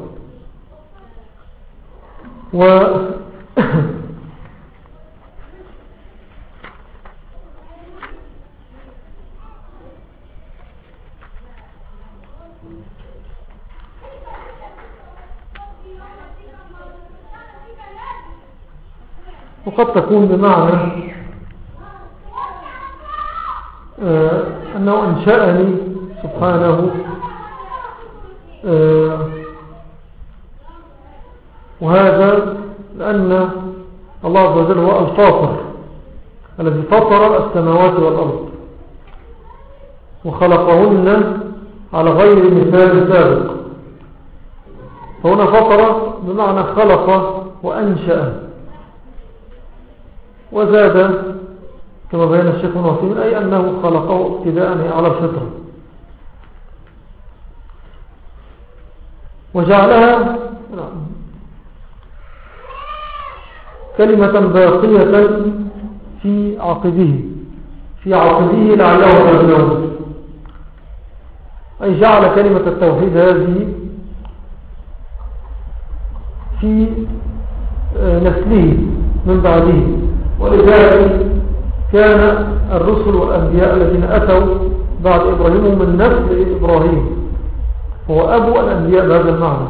و وقد تكون بمعنى آه أنه أنشأني سبحانه، آه وهذا لأن الله عز وجل هو الفاطر الذي فطر السماوات والأرض وخلقهن على غير مثال سابق. فهنا فطر بمعنى خلق وأنشأ، وزاد كما بين الشيخ ابن عثيمين أي أنه خلقه ابتداء على الفطرة، وجعلها كلمة باقية في عقبه في عقبه لعله يرجعون، أي جعل كلمة التوحيد هذه في نسله من بعده. ولذلك كان الرسل والأنبياء الذين أتوا بعد إبراهيم من نسل إبراهيم، هو أبو الأنبياء بهذا المعنى.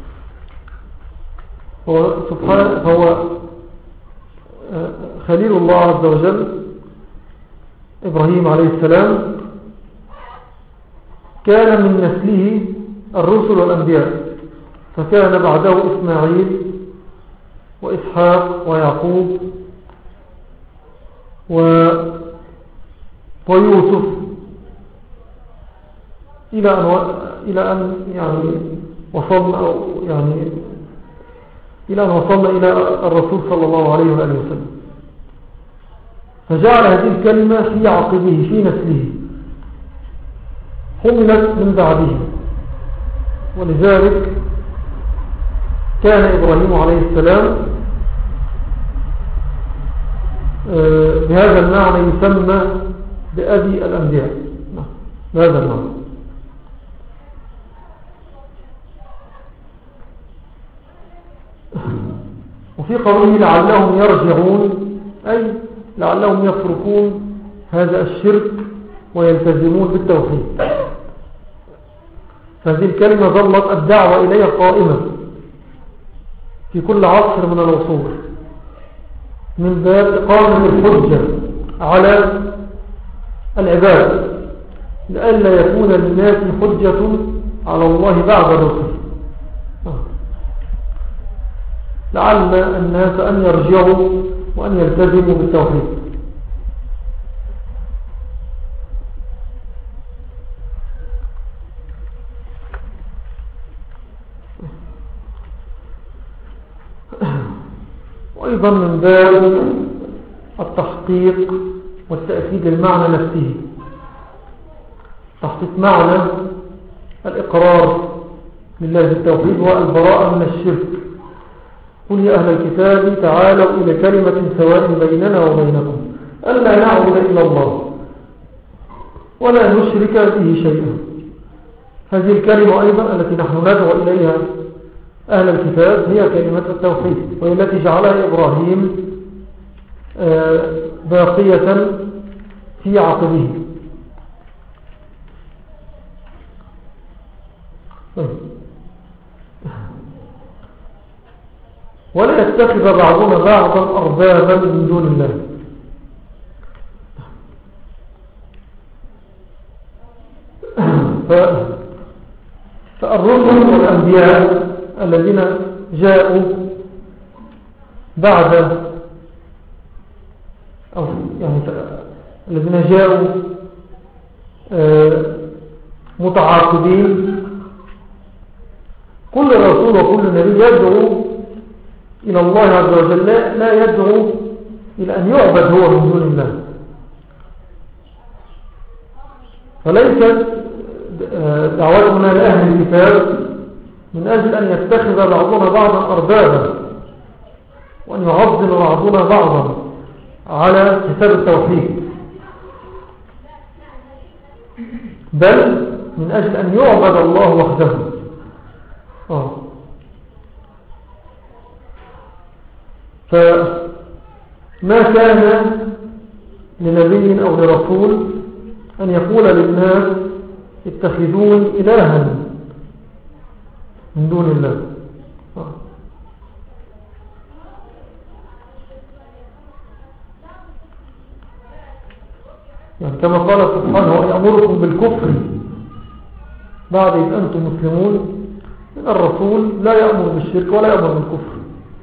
هو سبحانه فهو خليل الله عز وجل إبراهيم عليه السلام كان من نسله الرسل والأنبياء، فكان بعده إسماعيل وإسحاق ويعقوب و... ويوسف إلى أن, و... إلى أن يعني وصلنا أو يعني إلى أن وصلنا إلى الرسول صلى الله عليه وآله وسلم. فجعل هذه الكلمة في عقبه في نسله، حملت من بعده. ولذلك كان إبراهيم عليه السلام بهذا المعنى يسمى بأبي الأنبياء، بهذا المعنى. وفي قوله لعلهم يرجعون أي لعلهم يتركون هذا الشرك ويلتزمون بالتوحيد. فهذه الكلمة ظلت الدعوة إليها قائمة في كل عصر من العصور، من باب إقامة الحجة على العباد لئلا يكون للناس حجة على الله بعد الرسل، لعل الناس أن يرجعوا وأن يلتزموا بالتوحيد. وأيضا من باب التحقيق والتأكيد للمعنى نفسه، تحقيق معنى الإقرار لله بالتوحيد والبراءة من الشرك. قل يا أهل الكتاب تعالوا إلى كلمة سواء بيننا وبينكم ألا نعبد إلا الله ولا نشرك به شيئا. هذه الكلمة أيضا التي نحن ندعو إليها أهل الكتاب هي كلمة التوحيد، وهي التي جعلها إبراهيم باقية في عقبه. ولا يتخذ بعضنا بعضا أربابا من دون الله. فالرسل والأنبياء الذين جاءوا بعد أو يعني الذين جاءوا متعاقبين، كل رسول وكل نبي يدعو إلى الله عز وجل، لا يدعو إلى أن يعبد هو من دون الله. فليست دعوتنا لأهل الكتاب من أجل أن يتخذ بعضنا بعضا أربابا وأن يعظم بعضنا بعضا على حساب التوحيد، بل من أجل أن يعبد الله وحده. آه. فما كان لنبي أو لرسول أن يقول للناس اتخذون إلها من دون الله. يعني كما قال سبحانه يأمركم بالكفر بعد إذ أنتم مسلمون. الرسول لا يأمر بالشرك ولا يأمر بالكفر.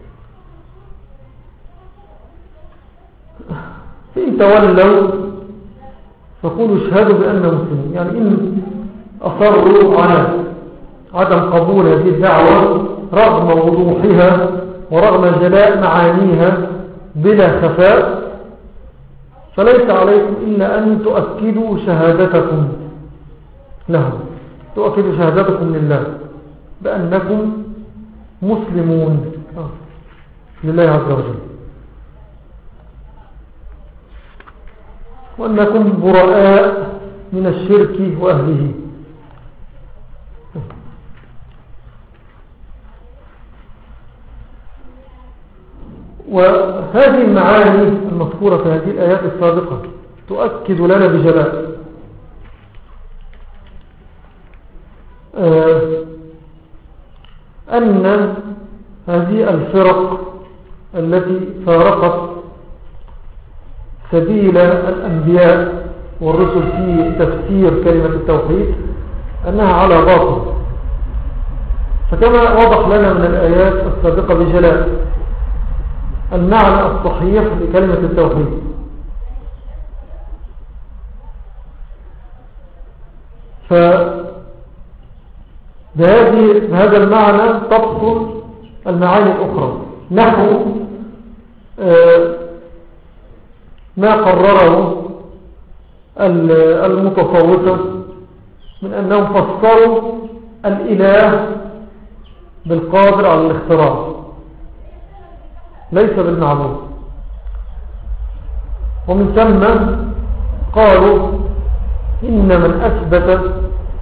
فإن تولوا فقولوا اشهدوا بأننا مسلمون. يعني إن أصروا على عدم قبول هذه الدعوة رغم وضوحها ورغم جلاء معانيها بلا خفاء، فليس عليكم إلا أن تؤكدوا شهادتكم لهم، تؤكدوا شهادتكم لله بأنكم مسلمون لله عز وجل، وأنكم براء من الشرك وأهله. وهذه المعاني المذكورة في هذه الآيات السابقة تؤكد لنا بجلاء أن هذه الفرق التي فارقت سبيل الأنبياء والرسل في تفسير كلمة التوحيد أنها على باطل. فكما وضح لنا من الآيات السابقة بجلاء المعنى الصحيح لكلمة التوحيد، فبهذا المعنى تبطل المعاني الأخرى، نحو ما قرره المتصوفة من أنهم فسروا الإله بالقادر على الاختراع ليس بالمعبود، ومن ثم قالوا إن من أثبت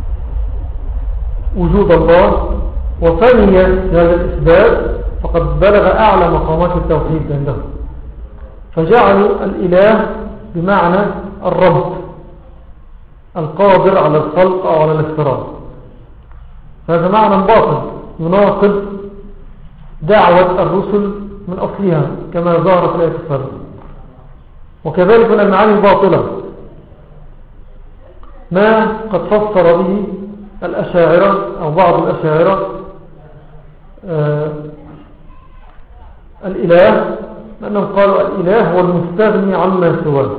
وجود الله وفني هذا الإثبات فقد بلغ أعلى مقامات التوحيد عندهم، فجعلوا الإله بمعنى الرب القادر على الخلق أو على الاختراع. هذا معنى باطل يناقض دعوة الرسل من أصلها كما ظهر في الآية السابقة. وكذلك من المعاني الباطلة ما قد فسر به الأشاعرة أو بعض الأشاعرة آه الإله، لأنهم قالوا الإله هو المستغني عما سواه.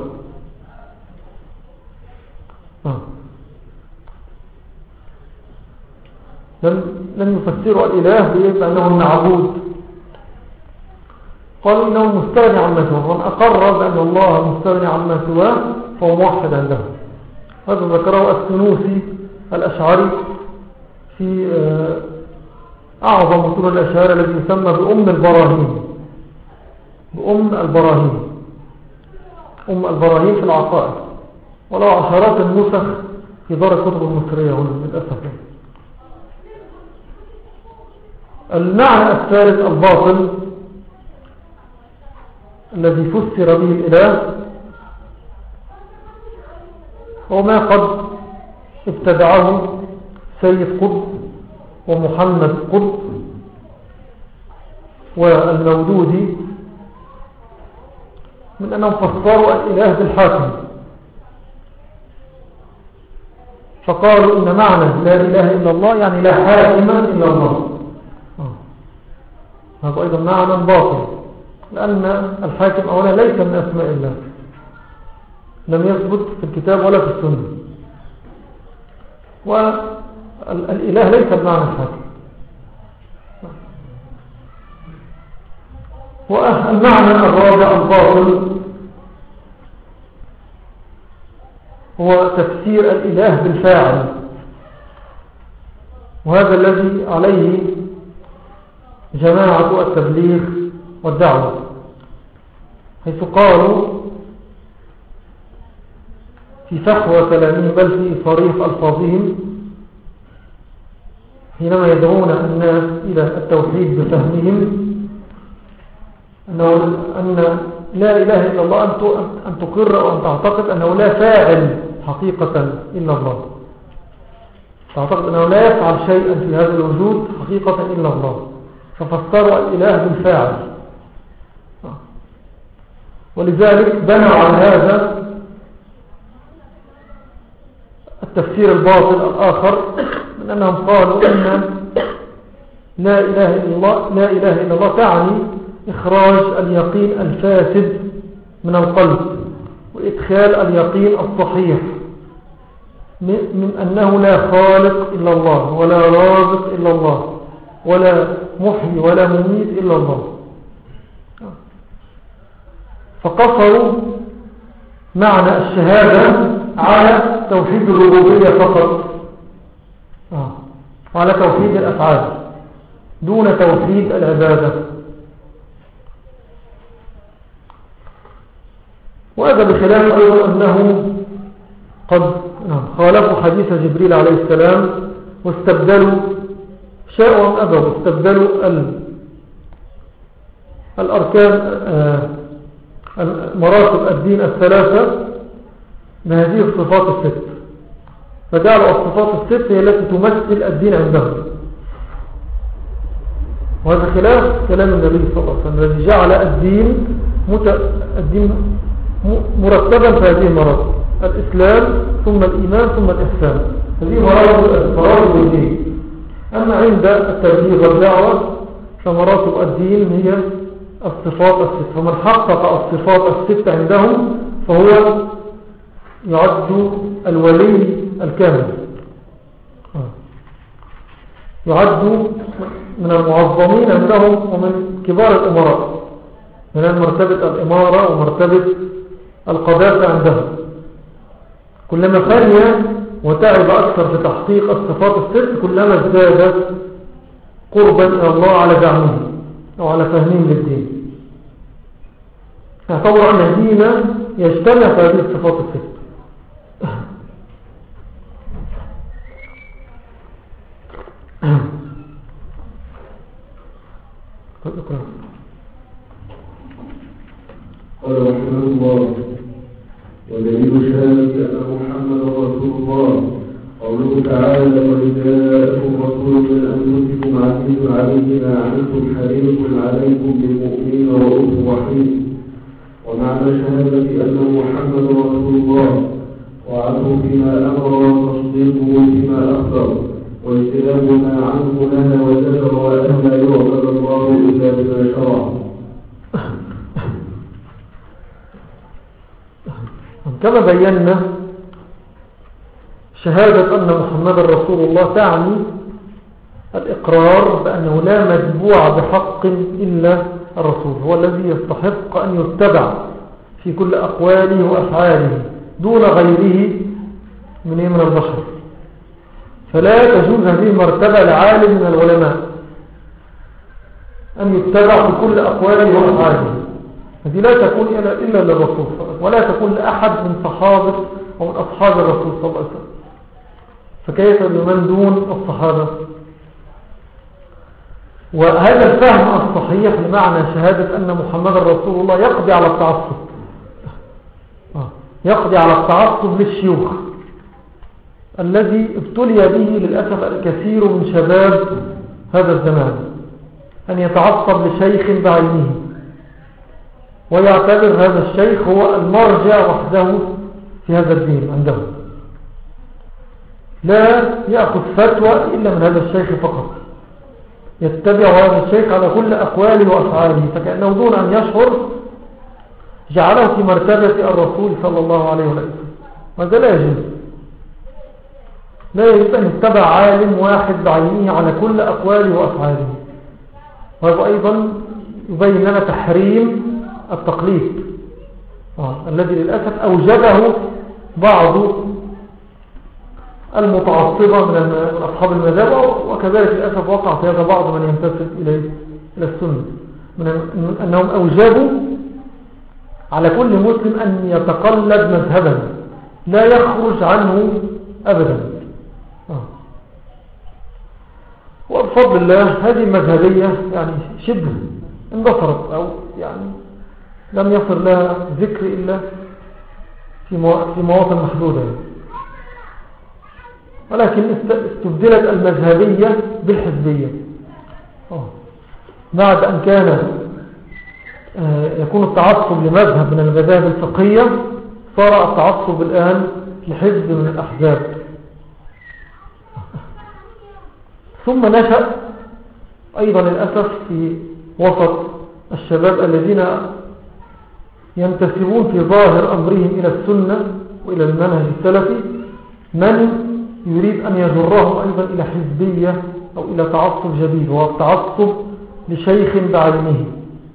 آه. لم يفسروا الإله بأنه المعبود، قالوا إنه مستغني عما سواه، ومن أقر بأن الله مستغني عما سواه فهو موحد عندهم. هذا ذكره السنوسي الأشعري في أعظم أصول الأشعار الذي يسمى بأم البراهين، بأم البراهين أم البراهين في العقائد، ولو عشرات النسخ في دار الكتب المصرية هنا للأسف. المعنى الثالث الباطل الذي فسر به الإله هو ما قد ابتدعه سيد قطب ومحمد قطب والمودودي من أنهم فسروا الإله بالحاكم، فقالوا إن معنى لا إله إلا الله يعني لا حاكم إلا الله. هذا أيضا معنى باطل، لأن الحاكم أولا ليس من أسماء الله، لم يثبت في الكتاب ولا في السنة، والإله ليس بمعنى الحاكم. والمعنى الرابع الباطل هو تفسير الإله بالفاعل، وهذا الذي عليه جماعة التبليغ والدعوة، حيث قالوا في فحوى كلامهم بل في صريح ألفاظهم حينما يدعون الناس إلى التوحيد بفهمهم أنه أن لا إله إلا الله أن تقر وأن تعتقد أنه لا فاعل حقيقة إلا الله، تعتقد أنه لا يفعل شيئا في هذا الوجود حقيقة إلا الله، ففسروا الإله بالفاعل. ولذلك بنوا على هذا التفسير الباطل الآخر من أنهم قالوا إن لا إله إلا الله لا إله إلا الله تعني إخراج اليقين الفاسد من القلب وإدخال اليقين الصحيح من أنه لا خالق إلا الله ولا رازق إلا الله ولا محيي ولا مميت إلا الله. فقصروا معنى الشهادة على توحيد الربوبية فقط وعلى توحيد الأفعال دون توحيد العبادة. وهذا بخلاف أيضا أنه قد خالفوا حديث جبريل عليه السلام واستبدلوا شاءوا أم أبوا استبدلوا الأركان مراتب الدين الثلاثة بهذه الصفات الست، فجعلوا الصفات الست هي التي تمثل الدين عندهم. وهذا خلاف كلام النبي صلى الله عليه وسلم الذي جعل الدين, مت... الدين مرتبا في هذه المراتب: الإسلام ثم الإيمان ثم الإحسان. هذه مراتب الدين. أما عند التبليغ والدعوة فمراتب الدين هي الصفات الست، فمن حقق الصفات الست عندهم فهو يعد الولي الكامل، يعد من المعظمين عندهم ومن كبار الأمراء، من مرتبة الإمارة ومرتبة القداسة عندهم. كلما ثانية وتعب أكثر في تحقيق الصفات الست كلما ازدادت قربا إلى الله على دعمه أو على فهمهم للدين. اعتبر أن الدين يجتمع في هذه الصفات الست. قال رحمه الله: ودليل شهادة أن محمد رسول الله قوله تعالى: قد جاءكم رسول من أنفسكم عزيز عليه ما عنتم حريص عليكم بالمؤمنين رؤوف رحيم. ومعنى شهادة أن محمد رسول الله وعده فيما أمر وتصديقه فيما أخبر واجتناب ما عنه نهى وزجر وأن لا يعبد الله إلا بما شرع. كما بينا شهادة أن محمد رسول الله تعني الإقرار بأنه لا متبوع بحق إلا الرسول، هو الذي يستحق أن يتبع في كل أقواله وأفعاله دون غيره من من البشر. فلا تجوز هذه المرتبة لعالم من العلماء أن يتبع في كل أقواله وأفعاله، هذه لا تكون إلا للرسول ولا تكون لأحد من صحابة أو من أصحاب الرسول صلى الله عليه وسلم، فكيف بمن دون الصحابة؟ وهذا الفهم الصحيح لمعنى شهادة أن محمد رسول الله يقضي على التعصب، يقضي على التعصب للشيوخ الذي ابتلي به للأسف الكثير من شباب هذا الزمان، أن يتعصب لشيخ بعينه ويعتبر هذا الشيخ هو المرجع وحده في هذا الدين عنده، لا يأخذ فتوى إلا من هذا الشيخ فقط، يتبع هذا الشيخ على كل أقواله وأفعاله، فكأنه دون أن يشعر جعله في مرتبة الرسول صلى الله عليه وسلم. وهذا لا يجوز، لا يجوز أن يتبع عالم واحد بعينه على كل أقواله وأفعاله. وهذا أيضا يبين لنا تحريم التقليد آه. الذي للأسف أوجبه بعض المتعصبة من أصحاب المذهب، وكذلك للأسف وقع في هذا بعض من ينتسب إلى السنة، من أنهم أوجبوا على كل مسلم أن يتقلد مذهبا لا يخرج عنه أبدا آه. وبفضل الله هذه المذهبية يعني شبه اندثرت، أو يعني لم يصل لها ذكر إلا في مواطن محدودة، ولكن استبدلت المذهبية بالحزبية أوه. بعد أن كان يكون التعصب لمذهب من المذاهب الفقهية، صار التعصب الآن لحزب من الأحزاب ثم نشأ أيضا للأسف في وسط الشباب الذين ينتسبون في ظاهر أمرهم إلى السنة وإلى المنهج السلفي من يريد أن يجرهم أيضا إلى حزبية أو إلى تعصب جديد، وهو التعصب لشيخ بعينه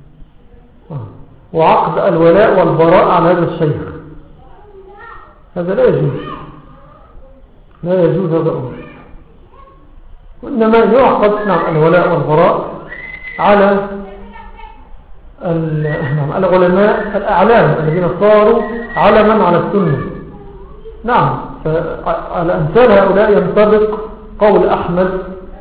وعقد الولاء والبراء على هذا الشيخ. هذا لا يجوز، لا يجوز هذا الأمر. وإنما يعقد نعم الولاء والبراء على العلماء الأعلام الذين صاروا علما على السنة. نعم، على أمثال هؤلاء ينطبق قول أحمد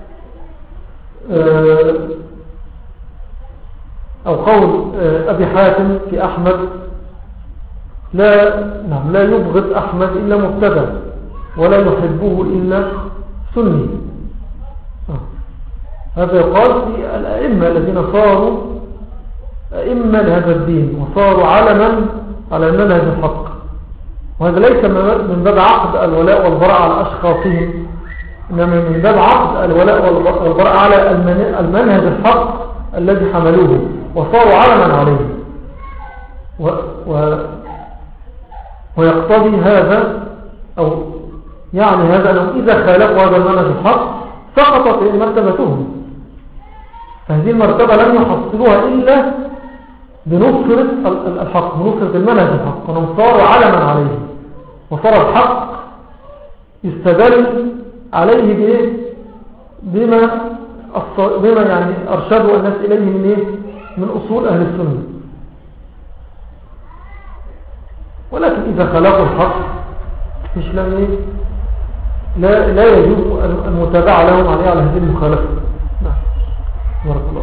أو قول أبي حاتم في أحمد: لا, نعم لا يبغض أحمد إلا مبتدع ولا يحبه إلا سني. هذا يقال في الأئمة الذين صاروا أئمة لهذا الدين وصاروا علما على المنهج الحق. وهذا ليس من باب عقد الولاء والبراء على أشخاصهم، إنما من باب عقد الولاء والبراء على المنهج الحق الذي حملوه وصاروا علما عليه. و و ويقتضي هذا أو يعني هذا أنهم إذا خالفوا هذا المنهج الحق سقطت مرتبتهم. فهذه المرتبة لم يحصلوها إلا بنصرة الحق، بنصرة المنهج الحق، وأنهم صاروا علما عليه وصار الحق يستدل عليه بإيه؟ بما, بما يعني أرشدوا الناس إليه من, إيه؟ من أصول أهل السنة. ولكن إذا خلقوا الحق مش لم لا, لا يجوز المتابعة لهم عليه على هذه المخالفة. نعم، بارك الله.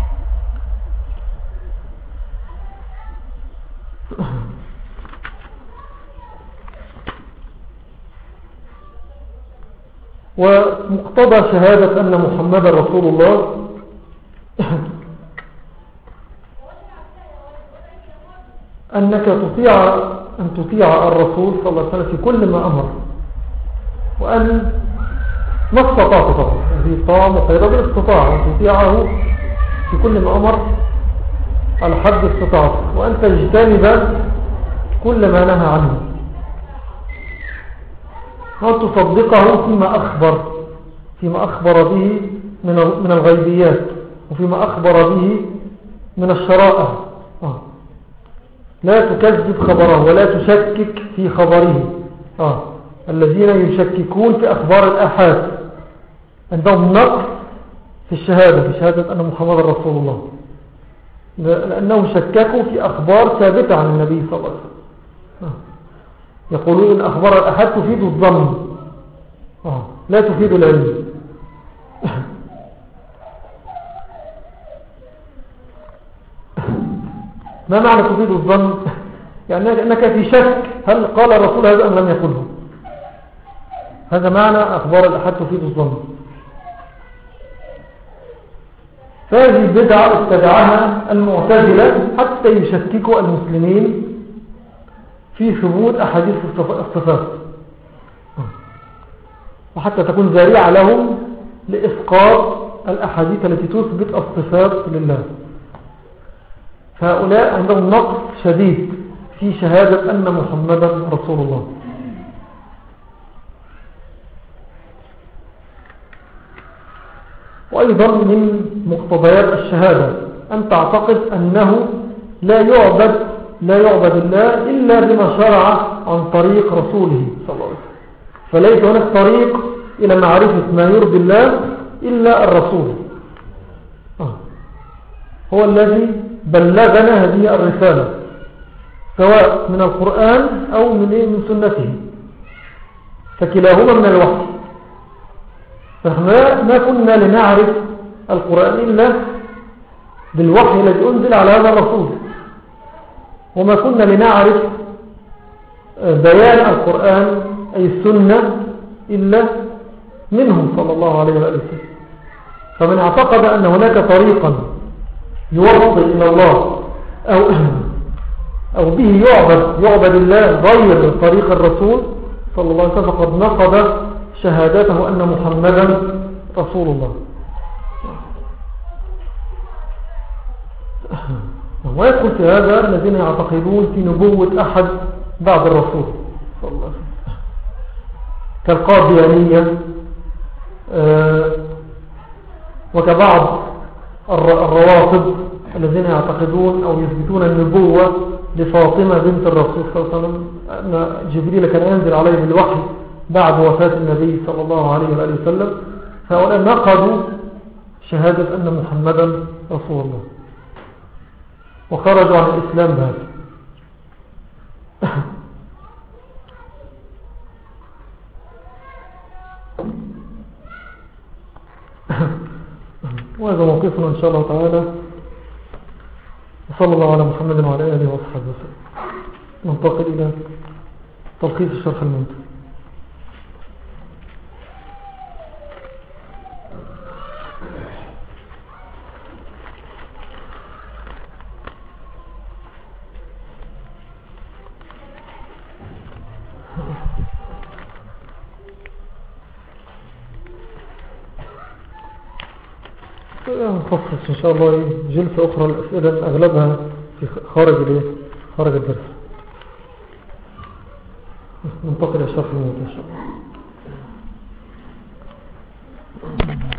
ومقتضى شهادة أن محمد رسول الله أنك تطيع أن تطيع الرسول صلى الله عليه وسلم في كل ما أمر، وأن ما استطاعت طبعا هذه الطاعة مقيدة بالاستطاعة، أن تطيعه في كل ما أمر على حد استطاعته، وأن تجتنب كل ما نهى عنه، وأن تصدقه فيما أخبر فيما أخبر به من الغيبيات وفيما أخبر به من الشرائع. آه. لا تكذب خبره ولا تشكك في خبره. آه. الذين يشككون في أخبار الآحاد عندهم نقص في الشهادة، في شهادة أن محمد رسول الله، لأنهم شككوا في أخبار ثابتة عن النبي صلى الله عليه وسلم. آه. يقولون إن أخبار الآحاد تفيد الظن، آه. لا تفيد العلم. ما معنى تفيد الظن؟ يعني أنك في شك هل قال الرسول هذا أم لم يقله. هذا معنى أخبار الأحد تفيد الظن. فهذه البدعة اتبعها المعتزلة حتى يشككوا المسلمين في ثبوت أحاديث الصفات، وحتى تكون ذريعة لهم لإسقاط الأحاديث التي تثبت الصفات لله. فهؤلاء عندهم نقص شديد في شهادة أن محمدا رسول الله. وأيضا من مقتضيات الشهادة أن تعتقد أنه لا يعبد لا يعبد الله إلا بما شرع عن طريق رسوله صلى الله عليه وسلم. فليس هناك طريق إلى معرفة ما يرضي الله إلا الرسول، آه. هو الذي بلغنا هذه الرسالة سواء من القرآن أو من, من سنته، فكلاهما من الوحي. فإحنا ما كنا لنعرف القرآن إلا بالوحي الذي أنزل على هذا الرسول، وما كنا لنعرف بيان القرآن أي السنة إلا منهم صلى الله عليه وآله وسلم. فمن اعتقد أن هناك طريقا يوصل إلى الله أو, أو به يعبد, يعبد الله غير طريق الرسول صلى الله عليه وسلم فقد نقض شهادته أن محمدا رسول الله. ويدخل في هذا الذين يعتقدون في نبوة أحد بعد الرسول صلى الله عليه وسلم كالقاديانية وكبعض الروافض الذين يعتقدون أو يثبتون النبوة لفاطمة بنت الرسول صلى الله عليه وسلم، أن جبريل كان ينزل عليه بالوحي بعد وفاة النبي صلى الله عليه وآله وسلم. فهؤلاء نقضوا شهادة أن محمدا رسول الله وخرجوا عن الإسلام بهذا. وهذا موقفنا إن شاء الله تعالى. وصلى الله على محمد وعلى آله وصحبه وسلم. ننتقل إلى تلخيص الشرح الممتع. نخصص إن شاء الله جلسة أخرى الأسئلة أغلبها في خارج خارج الدرس. ننتقل إلى شرح الموضوع إن شاء الله.